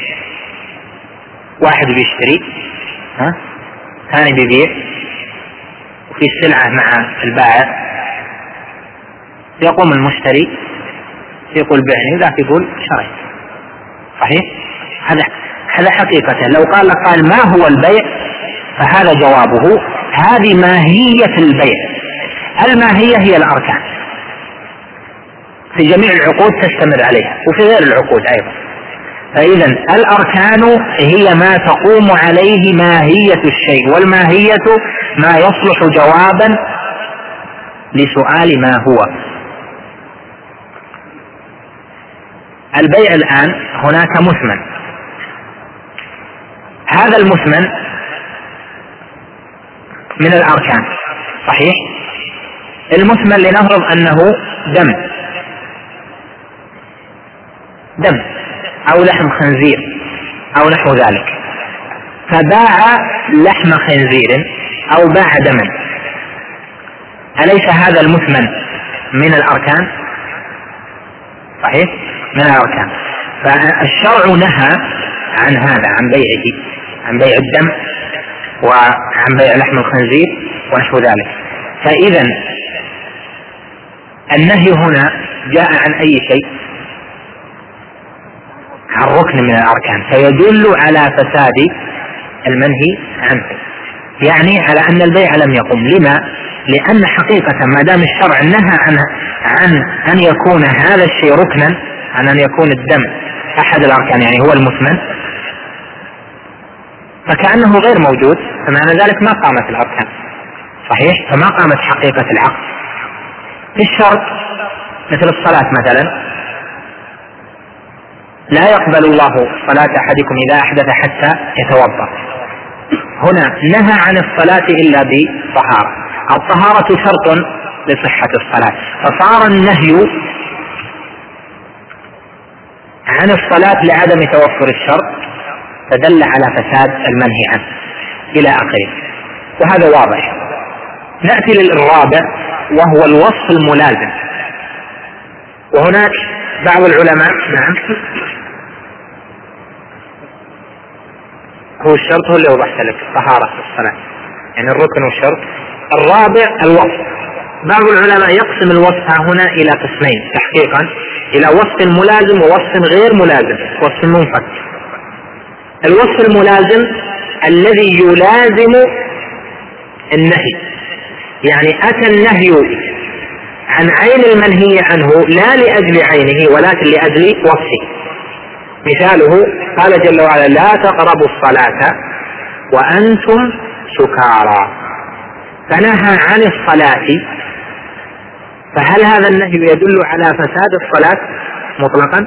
واحد بيشتري، ها، ثاني بيبيع، وفي السلعة مع البائع، يقوم المشتري يقول بعني، ذاك يقول شريت. صحيح؟ هذا هذا حقيقة. لو قال لك قال: ما هو البيع؟ فهذا جوابه. هذه ماهية البيع. الماهية هي الأركان في جميع العقود تشتمل عليها، وفي غير العقود أيضا. فإذا الأركان هي ما تقوم عليه ماهية الشيء، والماهية ما يصلح جوابا لسؤال ما هو. البيع الآن هناك مثمن، هذا المثمن من الأركان، صحيح؟ المثمن لنفرض أنه دم دم أو لحم خنزير أو نحو ذلك، فباع لحم خنزير أو باع دما، أليس هذا المثمن من الأركان؟ صحيح، من الأركان. فالشرع نهى عن هذا، عن بيعه، عن بيع الدم وعن بيع لحم الخنزير ونحو ذلك. فإذا النهي هنا جاء عن أي شيء؟ عن ركن من الأركان، فيدل على فساد المنهي عنه، يعني على أن البيع لم يقم. لما؟ لأن حقيقة ما دام الشرع نهى عن عن أن يكون هذا الشيء ركنا، عن أن يكون الدم أحد الأركان يعني هو المثمن، فكأنه غير موجود، فمعنى ذلك ما قامت الأركان، صحيح؟ فما قامت حقيقة العقد. في الشرط مثل الصلاة مثلا، لا يقبل الله صلاة أحدكم إذا أحدث حتى يتوضأ، هنا نهى عن الصلاة إلا بطهارة، الطهارة شرط لصحة الصلاة، فصار النهي عن الصلاة لعدم توفر الشرط، فدل على فساد المنهي عنه إلى آخره، وهذا واضح. نأتي للرابع وهو الوصف الملازم، وهناك بعض العلماء نعم هو الشرط هو اللي وضحت لك، طهارة الصلاة يعني الركن والشرط. الرابع الوصف، بعض العلماء يقسم الوصف هنا إلى قسمين تحقيقا، إلى وصف ملازم ووصف غير ملازم، وصف منفك. الوصف الملازم الذي يلازم النهي، يعني أتى النهي عن عين المنهي عنه لا لأجل عينه ولكن لأجل وصفه. مثاله قال جل وعلا: لا تقربوا الصلاة وأنتم سكارى، فنهى عن الصلاة، فهل هذا النهي يدل على فساد الصلاة مطلقا؟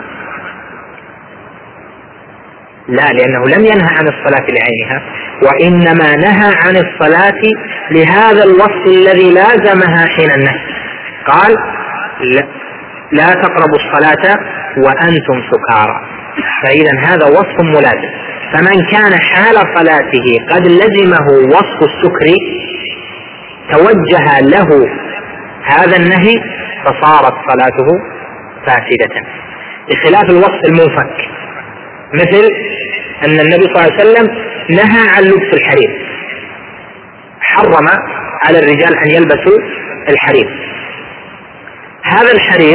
لا، لأنه لم ينهى عن الصلاة لعينها، وإنما نهى عن الصلاة لهذا الوصف الذي لازمها حين النهي. قال: لا تقربوا الصلاة وأنتم سكارى، فإذا هذا وصف ملازم، فمن كان حال صلاته قد لزمه وصف السكر توجه له هذا النهي فصارت صلاته فاسدة، بخلاف الوصف المنفك، مثل أن النبي صلى الله عليه وسلم نهى عن لبس الحرير، حرم على الرجال أن يلبسوا الحرير. هذا الحرير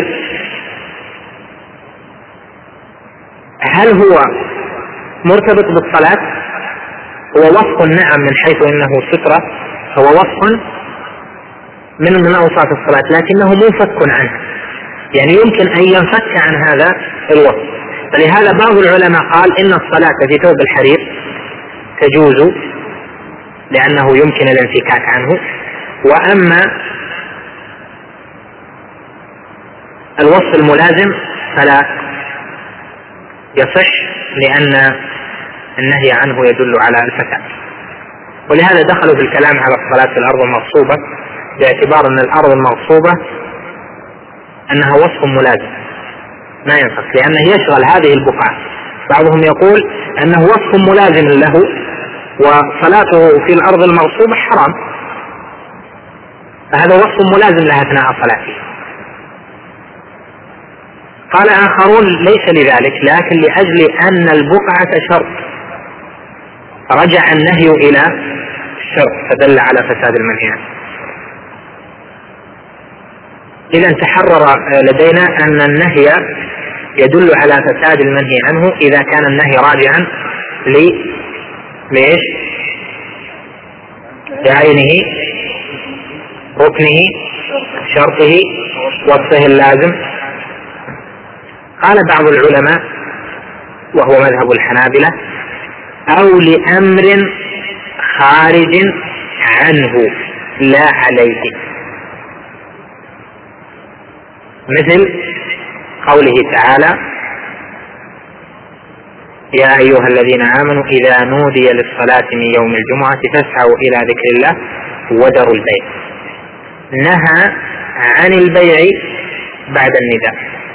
هل هو مرتبط بالصلاة؟ هو وصف نعم من حيث إنه سترة، هو وصف من من أوصاف الصلاة، لكنه منفك عنه، يعني يمكن أن ينفك عن هذا الوصف. فلهذا بعض العلماء قال إن الصلاة في ثوب الحرير تجوز لأنه يمكن الانفكاك عنه، وأما الوصف الملازم فلا يصح لأن النهي عنه يدل على الفساد. ولهذا دخلوا في الكلام على الصلاة في الأرض المغصوبة، باعتبار أن الأرض المغصوبة أنها وصف ملازم ما ينفك، لأنه يشغل هذه البقعة. بعضهم يقول أنه وصف ملازم له وصلاته في الأرض المغصوبة حرام، فهذا وصف ملازم لها أثناء صلاته. قال آخرون ليس لذلك، لكن لأجل أن البقعة شرط رجع النهي إلى الشرط فدل على فساد المنهي عنه. إذا تحرر لدينا أن النهي يدل على فساد المنهي عنه إذا كان النهي راجعا ليش؟ لعينه، ركنه، شرطه، وصفه اللازم. قال بعض العلماء: وهو مذهب الحنابلة، أو لأمر خارج عنه لا عليه، مثل قوله تعالى: يا أيها الذين آمنوا إذا نودي للصلاة من يوم الجمعة فاسعوا إلى ذكر الله وذروا البيع. نهى عن البيع بعد النداء،